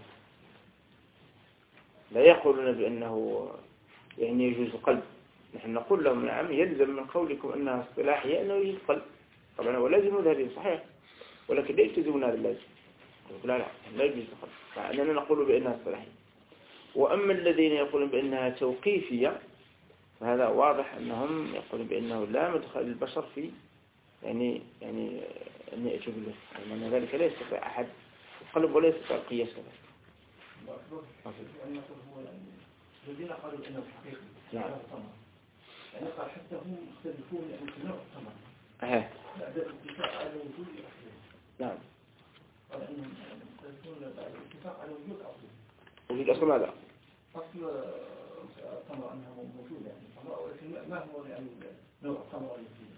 لا يقولون بأنه يعني يجوز القلب. نحن نقول لهم نعم يلزم من قولكم أنها اصطلاحية أنه يجوز القلب، طبعا هو لازم هذا صحيح، ولكن لا يلتزمون هذا اللازم. لا لا لا يجوز القلب، فأننا نقول بأنها اصطلاحية. وأما الذين يقولون بأنها توقيفية فهذا واضح أنهم يقولون بأنه لا مدخل للبشر في يعني يعني أن يأتوا بالله، يعني أن ذلك لا يستطيع أحد القلب ولا يستطيع القياس كذلك. الذين قالوا إنه حقيقي نعم. يعني قال حتى هم مختلفون يعني في نوع الثمر. أها. بعد الاتفاق على وجود الأصل. نعم. قال إنهم مختلفون بعد الاتفاق على وجود الأصل. وجود أصل ماذا؟ أصل الثمر أنه موجود يعني الثمر، ولكن ما هو يعني نوع الثمر الذي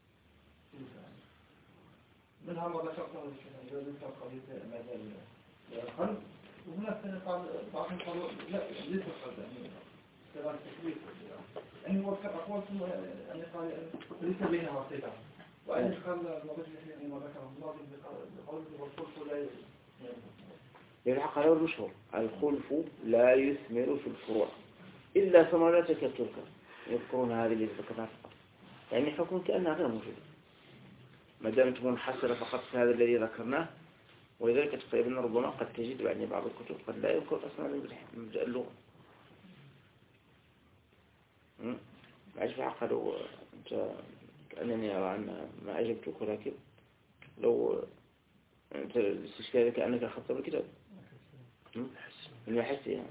منها ما ذكرته الشيخ إذا ذكر قضية مجال القلب، وهناك قال بعضهم قالوا لا ليس القلب يعني كلام تكليف يعني هو أقوال ثم يعني قال ليس بينها وصيدة، وأن قال المرجح يعني ما ذكره الله بقوله والخلف لا يعني الحق هذا المشهور الخلف لا يثمر في الفروع إلا ثمرة كالتركة، يذكرون هذه اللي ذكرناها فقط، يعني حكم كأنها غير موجودة ما دامت منحصرة فقط في هذا الذي ذكرناه. ولذلك تقريبا ربما قد تجد يعني بعض الكتب قد لا يذكر أصلا من مبدأ اللغة. عجب عقلوا أنت كأنني أرى أن ما أجبتك، ولكن لو أنت الاستشكال كأنك أخذت بالكتاب المحسي يعني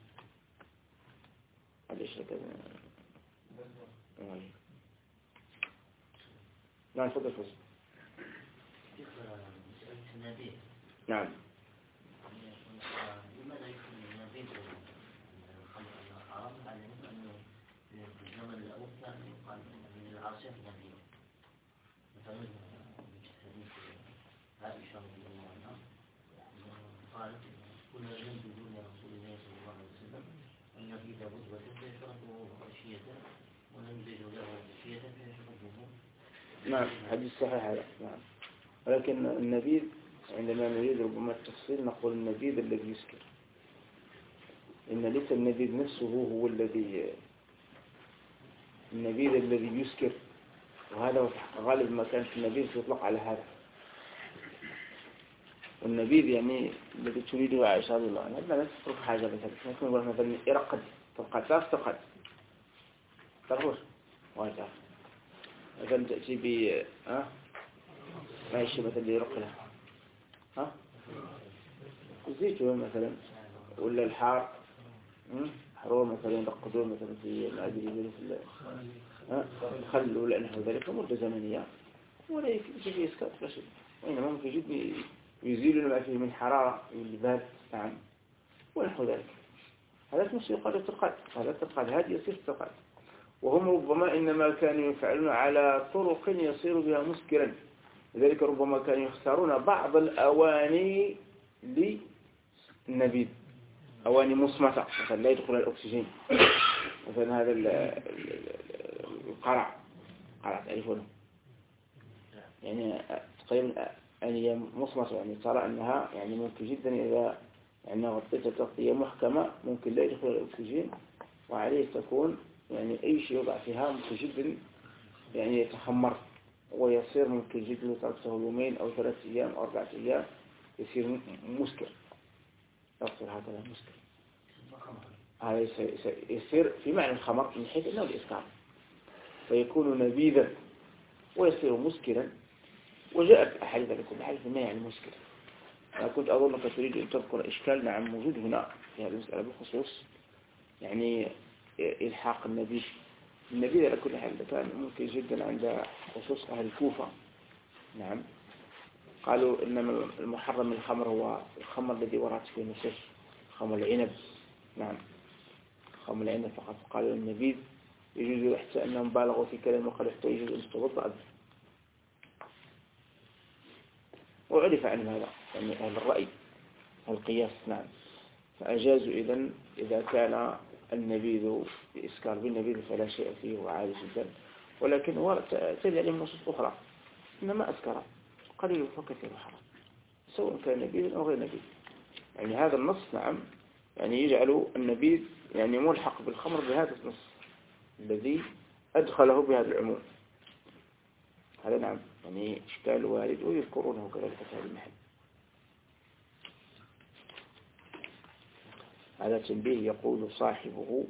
ليش كذا. نعم تفضل فضل. نعم. لماذا يكون النبي الخمر الحرام على أنه في الزمن الأول كان يقال من العاصفة نبي مثلا حديث عائشة رضي الله عنها قالت كنا ننزل يا رسول الله صلى الله عليه وسلم أن في داود وتشربه عشية وننزل له عشية فيشربه. نعم حديث صحيح هذا. نعم. ولكن النبيذ عندما نريد ربما التفصيل نقول النبيذ الذي يسكر، إن ليس النبيذ نفسه هو الذي النبيذ الذي يسكر وهذا غالب ما كان في النبيذ يطلق على هذا. والنبيذ يعني الذي تريده عائشة رضي الله عنها لا تترك حاجة مثلا يكون يقول مثلا إرقد ترقد لا ترقد تعرفوش واجه مثلا تأتي ب ها ما يشي مثلا يرقلها ها الزيتون مثلا ولا الحار حرور مثلا يرقدون مثلا في ما أدري في الخل ولا نحو ذلك مدة زمنية ولا يجي يسكت لا شيء وإنما ممكن جد يزيل ما فيه من حرارة والبرد نعم ونحو ذلك. هذا اسمه يقال الترقاد. هذا الترقاد هذه يصير الترقاد. وهم ربما إنما كانوا يفعلون على طرق يصير بها مسكرا. لذلك ربما كانوا يختارون بعض الأواني للنبيذ أواني مصمتة مثلا لا يدخل الأكسجين مثلا هذا القرع قرع تعرفونه يعني تقريبا يعني مصمتة يعني ترى أنها يعني ممكن جدا إذا يعني غطيتها تغطية محكمة ممكن لا يدخل الأكسجين وعليه تكون يعني أي شيء يوضع فيها ممكن جدا يعني يتخمر ويصير ممكن جدا لو تركته يومين أو ثلاث أيام أو أربعة أيام يصير مسكر يصير هكذا مسكر. هذا يصير في معنى الخمر من حيث أنه الإسكار فيكون نبيذا ويصير مسكرا. وجاءت أحاديث لكل حال فيما يعني مسكر. أنا كنت أظنك تريد أن تذكر إشكال نعم موجود هنا في هذه المسألة بخصوص يعني إلحاق النبي النبي على كل حال كان ممكن جدا عند خصوص أهل الكوفة نعم قالوا إنما المحرم من الخمر هو الخمر الذي ورد فيه النصوص خمر العنب نعم خمر العنب فقط. قالوا النبي يجوز حتى أنهم بالغوا في كلام وقالوا حتى يجوز أن يستوضأ وعرف عن هذا يعني أهل الرأي القياس نعم فأجازوا إذن إذا كان النبيذ بإسكار بالنبيذ فلا شيء فيه وعادي جدا. ولكن تجد عليهم نصوص أخرى إنما أسكر قليل فكثير حرام سواء كان نبيذ أو غير نبيذ. يعني هذا النص نعم يعني يجعل النبيذ يعني ملحق بالخمر بهذا النص الذي أدخله بهذا العموم. هذا نعم يعني إشكال وارد ويذكرونه كذلك في هذا المحل. هذا تنبيه يقول صاحبه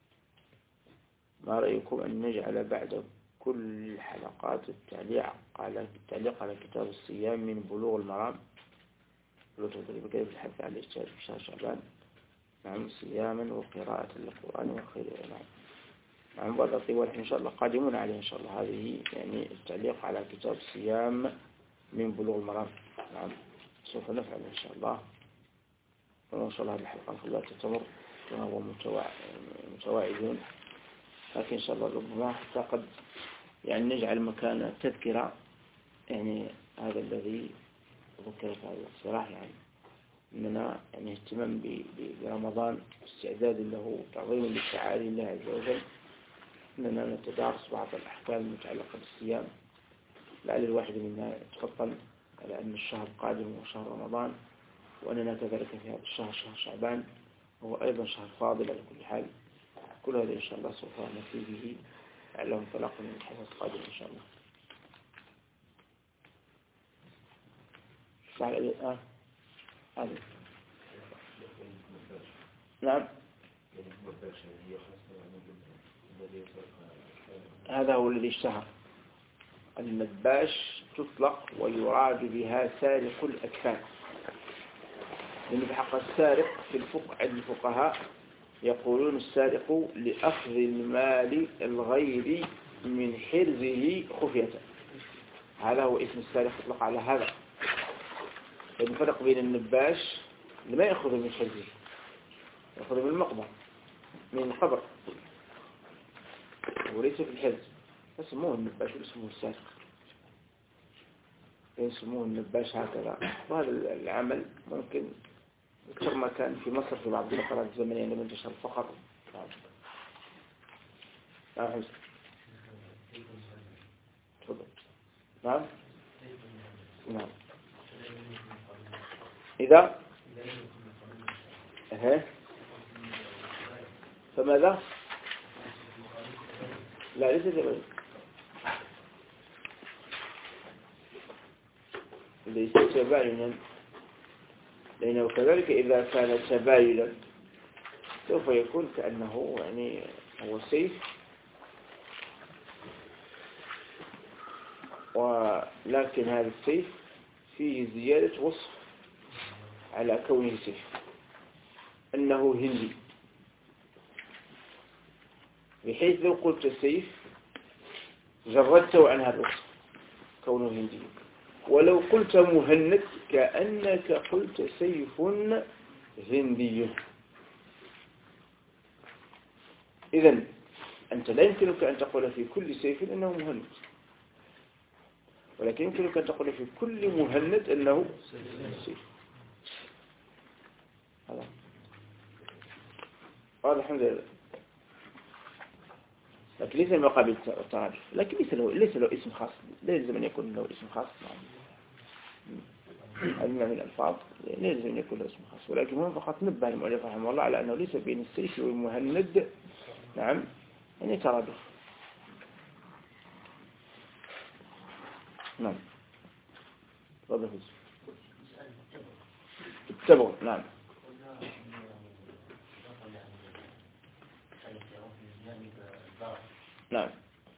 ما رأيكم أن نجعل بعد كل حلقات التعليق على التعليق على كتاب الصيام من بلوغ المرام بكيف الحث على الاشتراك في شهر شعبان نعم صياما وقراءة للقرآن وخير نعم نعم بعد طوال إن شاء الله قادمون عليه إن شاء الله. هذه يعني التعليق على كتاب الصيام من بلوغ المرام نعم سوف نفعل إن شاء الله. وإن شاء الله هذه الحلقة كلها تتمر كما هو متواعدون لكن إن شاء الله ربما حتى قد يعني نجعل مكان تذكرة يعني هذا الذي ذكر في هذا الصراحة يعني إننا يعني اهتمام برمضان استعداد له تعظيم للشعائر الله عز وجل إننا نتدارس بعض الأحكام المتعلقة بالصيام لعل الواحد منا يتفضل على أن الشهر قادم وشهر رمضان وأننا كذلك في هذا الشهر شهر شعبان وهو أيضا شهر فاضل على كل حال. كل هذا إن شاء الله سوف نفي به لعلهم طلاق من الحدث القادم إن شاء الله. آه. هذا نعم هذا هو الذي اشتهر. النباش تطلق ويراد بها سارق الأكفان لأن في حق السارق في الفقه عند الفقهاء يقولون السارق لأخذ المال الغير من حرزه خفية. هذا هو اسم السارق يطلق على هذا. الفرق بين النباش لما يأخذ من حرزه يأخذ من المقبر من القبر وليس في الحرز فسموه النباش واسمه السارق يسموه النباش هكذا. وهذا العمل ممكن أكثر ما كان في مصر في بعض الفترات الزمنية لما انتشر الفقر. نعم حمد تفضل. نعم نعم إذا أه. فماذا لا ليس جبل ليس تباينا، لأنه كذلك إذا كان تباينا سوف يكون كأنه يعني هو سيف، ولكن هذا السيف فيه زيادة وصف على كونه سيف، أنه هندي، بحيث لو قلت سيف جردته عن هذا الوصف كونه هندي، ولو قلت مهند كأنك قلت سيف هندي. إذن أنت لا يمكنك أن تقول في كل سيف أنه مهند، ولكن يمكنك أن تقول في كل مهند أنه سيف. هذا هذا الحمد لله. لكن ليس ما قابل الترادف، لكن ليس له ليس له اسم خاص، لا يلزم أن يكون له اسم خاص. هذا من الألفاظ لا يلزم أن يكون له اسم خاص، ولكن هو فقط نبه المؤلف رحمه الله على أنه ليس بين السيف والمهند نعم يعني ترادف. نعم واضح. التبع نعم نعم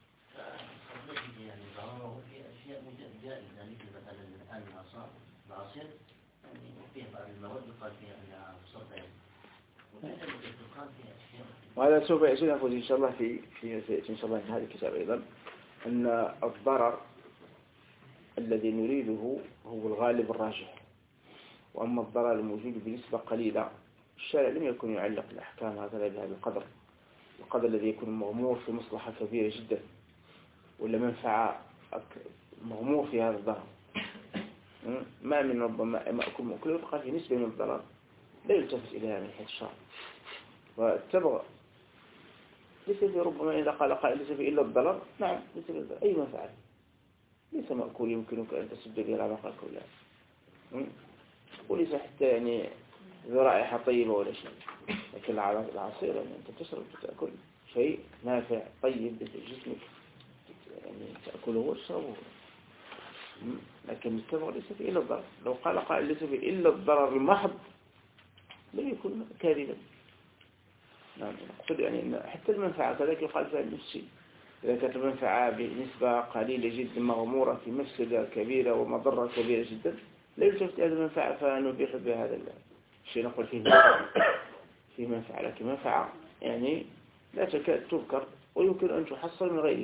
وهذا سوف يأتي نقول إن شاء الله في في إن شاء الله في هذا الكتاب أيضا، أن الضرر الذي نريده هو الغالب الراجح، وأما الضرر الموجود بنسبة قليلة الشارع لم يكن يعلق الأحكام هكذا بهذا القدر، القدر الذي يكون مغمور في مصلحة كبيرة جدا ولا منفعة مغمور في هذا الضرر، ما من ربما مأكل مأكل يبقى في نسبة من الضرر لا يلتفت إليها من حيث الشرع. والتبع ليس في ربما إذا قال قائل ليس في إلا الضرر، نعم ليس في الضرر أي منفعة، ليس مأكول يمكنك أن تسد به العلاقة كلها، وليس حتى يعني ذرائح طيبة ولا شيء، لكن العصير يعني أنت تشرب تأكل شيء نافع طيب لجسمك يعني تأكله وتشربه، لكن التبع ليس في إلا الضرر. لو قال قائل ليس في إلا الضرر المحض لم يكن كاذبا. نعم أقصد يعني أن حتى المنفعة كذلك يقال فيها النفسي، إذا كانت المنفعة بنسبة قليلة جدا مغمورة في مفسدة كبيرة ومضرة كبيرة جدا لا يلتفت هذه المنفعة فنبيح بهذا الشيء، نقول فيه منفعة فيه منفعة، لكن منفعة يعني لا تكاد تذكر ويمكن أن تحصل من غيره.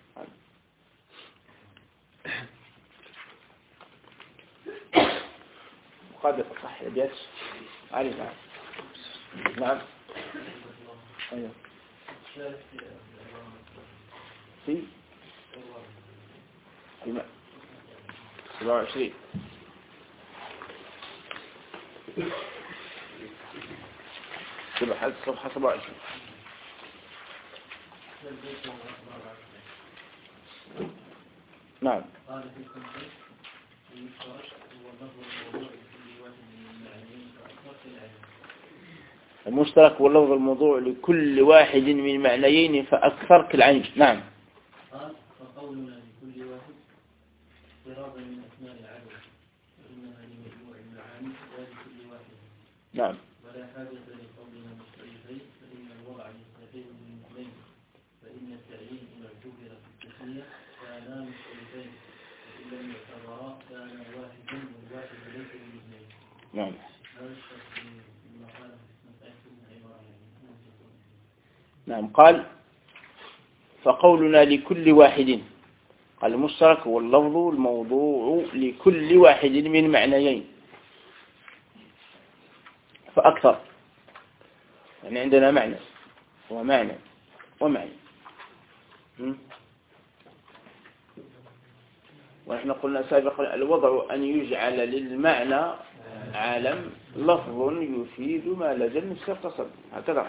قد صح الأبيات علي. نعم نعم أيوه في في سبعة وعشرين صفحة سبعة وعشرين. نعم المشترك واللفظ الموضوع لكل واحد من معنيين فأكثر كالعين. نعم قال فقولنا لكل واحد قرابة من أسماء العدد فإنها لمجموع المعاني ولكل واحد. نعم ولا حاجة لقولنا مختلفين فإن الوضع يستفيد من اثنين، فإن التعيين إن اعتبر في التسمية كانا مختلفين، وإن لم يعتبرا كان واحدا والواحد ليس بالاثنين. نعم نعم قال فقولنا لكل واحد، قال المشترك واللفظ الموضوع لكل واحد من معنيين فأكثر، يعني عندنا معنى ومعنى ومعنى، ونحن قلنا سابقا الوضع أن يجعل للمعنى عالم لفظ يفيد ما لدى النفس اتصل، هكذا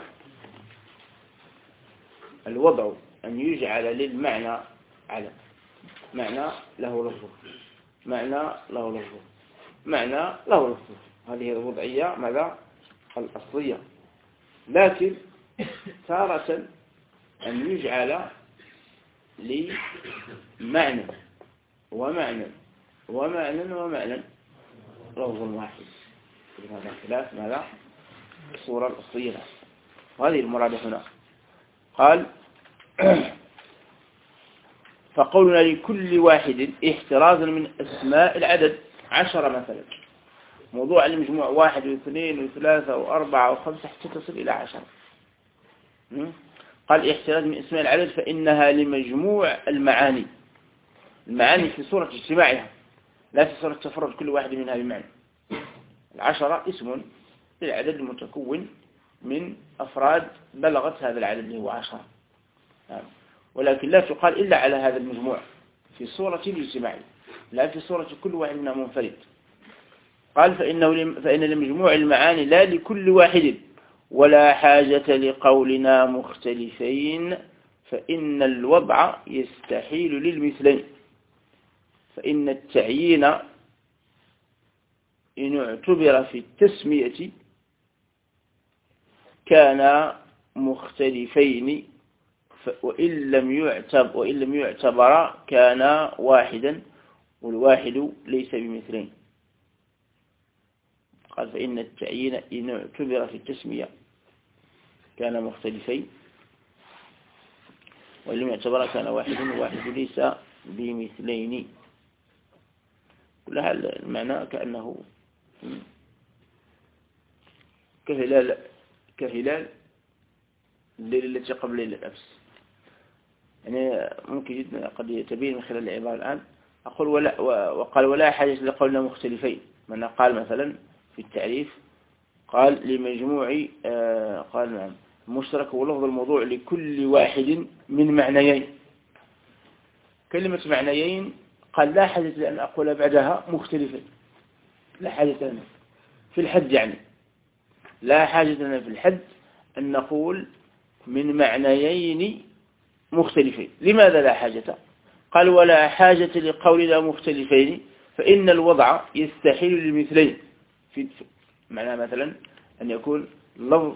الوضع أن يجعل للمعنى علم، معنى له لفظ، معنى له لفظ، معنى له لفظ، هذه الوضعية ماذا الأصلية. لكن تارة أن يجعل لمعنى ومعنى ومعنى ومعنى لفظ واحد. هذا خلاف ماذا؟ الصورة الأصلية. وهذه المراد هنا. قال فقولنا لكل واحد احترازا من أسماء العدد عشرة مثلا، موضوع المجموع واحد واثنين وثلاثة وأربعة وخمسة حتى تصل إلى عشرة. قال احتراز من اسماء العدد فإنها لمجموع المعاني، المعاني في صورة اجتماعها لا في صورة تفرد كل واحد منها بمعنى. العشرة اسم للعدد المتكون من أفراد بلغت هذا العدد اللي هو عشرة، ولكن لا تقال إلا على هذا المجموع في صورة الاجتماعي لا في صورة كل واحد منها منفرد. قال فإنه فإن لمجموع المعاني لا لكل واحد، ولا حاجة لقولنا مختلفين، فإن الوضع يستحيل للمثلين. فإن التعيين إن اعتبر في التسمية كان مختلفين، وإن لم يعتبر وإن لم يعتبر كان واحدا، والواحد ليس بمثلين. قال فإن التعيين إن اعتبر في التسمية كان مختلفين، وإن لم يعتبر كان واحد، والواحد ليس بمثلين. كل هذا المعنى كأنه كهلال كهلال الليل التي قبل ليلة الأمس. يعني ممكن جدا قد يتبين من خلال العبارة الآن. أقول ولا وقال ولا حاجة لقولنا مختلفين، من قال مثلا في التعريف قال لمجموع آه قال نعم مشترك ولفظ الموضوع لكل واحد من معنيين. كلمة معنيين قال لا حاجة لأن أقول بعدها مختلفين، لا حاجة لنا في الحد، يعني لا حاجة لنا في الحد أن نقول من معنيين مختلفين. لماذا لا حاجة؟ قال ولا حاجة لقولنا مختلفين فإن الوضع يستحيل للمثلين. في معنى مثلا أن يكون لفظ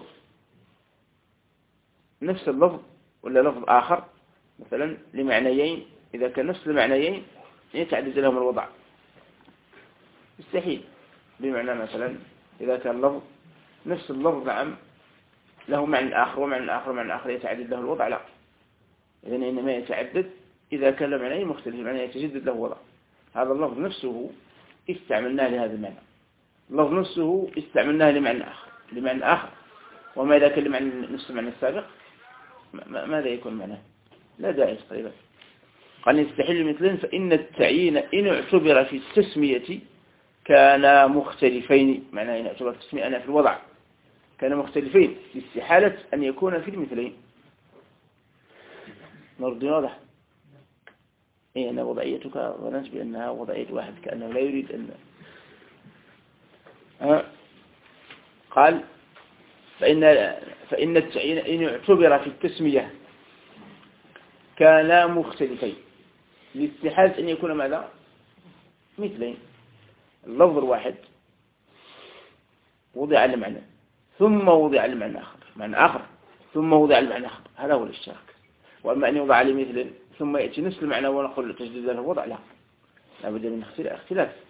نفس اللفظ ولا لفظ آخر مثلا لمعنيين، إذا كان نفس المعنيين يتعدد لهم الوضع، يستحيل. بمعنى مثلا إذا كان لفظ نفس اللفظ نعم له معنى آخر ومعنى آخر ومعنى آخر يتعدد له الوضع، لا. إذن إنما يتعدد إذا كان له معنى مختلف، معنى يتجدد له وضع. هذا اللفظ نفسه استعملناه لهذا المعنى، اللفظ نفسه استعملناه لمعنى آخر لمعنى آخر وما إذا كان لمعنى نفس المعنى السابق ماذا يكون معناه؟ لا داعي تقريبا. قال يستحيل مثلين فإن التعيين إن اعتبر في التسمية كان مختلفين، معناه إن اعتبر في التسمية أنا في الوضع كان مختلفين استحالة أن يكون في المثلين. نرد واضح؟ إيه أنا وضعيتك ظننت بأنها وضعية واحد كأنه لا يريد أن أه؟ قال فإن فإن التعيين إن اعتبر في التسمية كان مختلفين لاستحالة أن يكون ماذا؟ مثلين. اللفظ الواحد وضع لمعنى ثم وضع لمعنى آخر معنى آخر ثم وضع لمعنى آخر، هذا هو الاشتراك. وأما أن يوضع لمثل ثم يأتي نفس المعنى ونقول تجديد له الوضع، لا لا بد من اختلاف.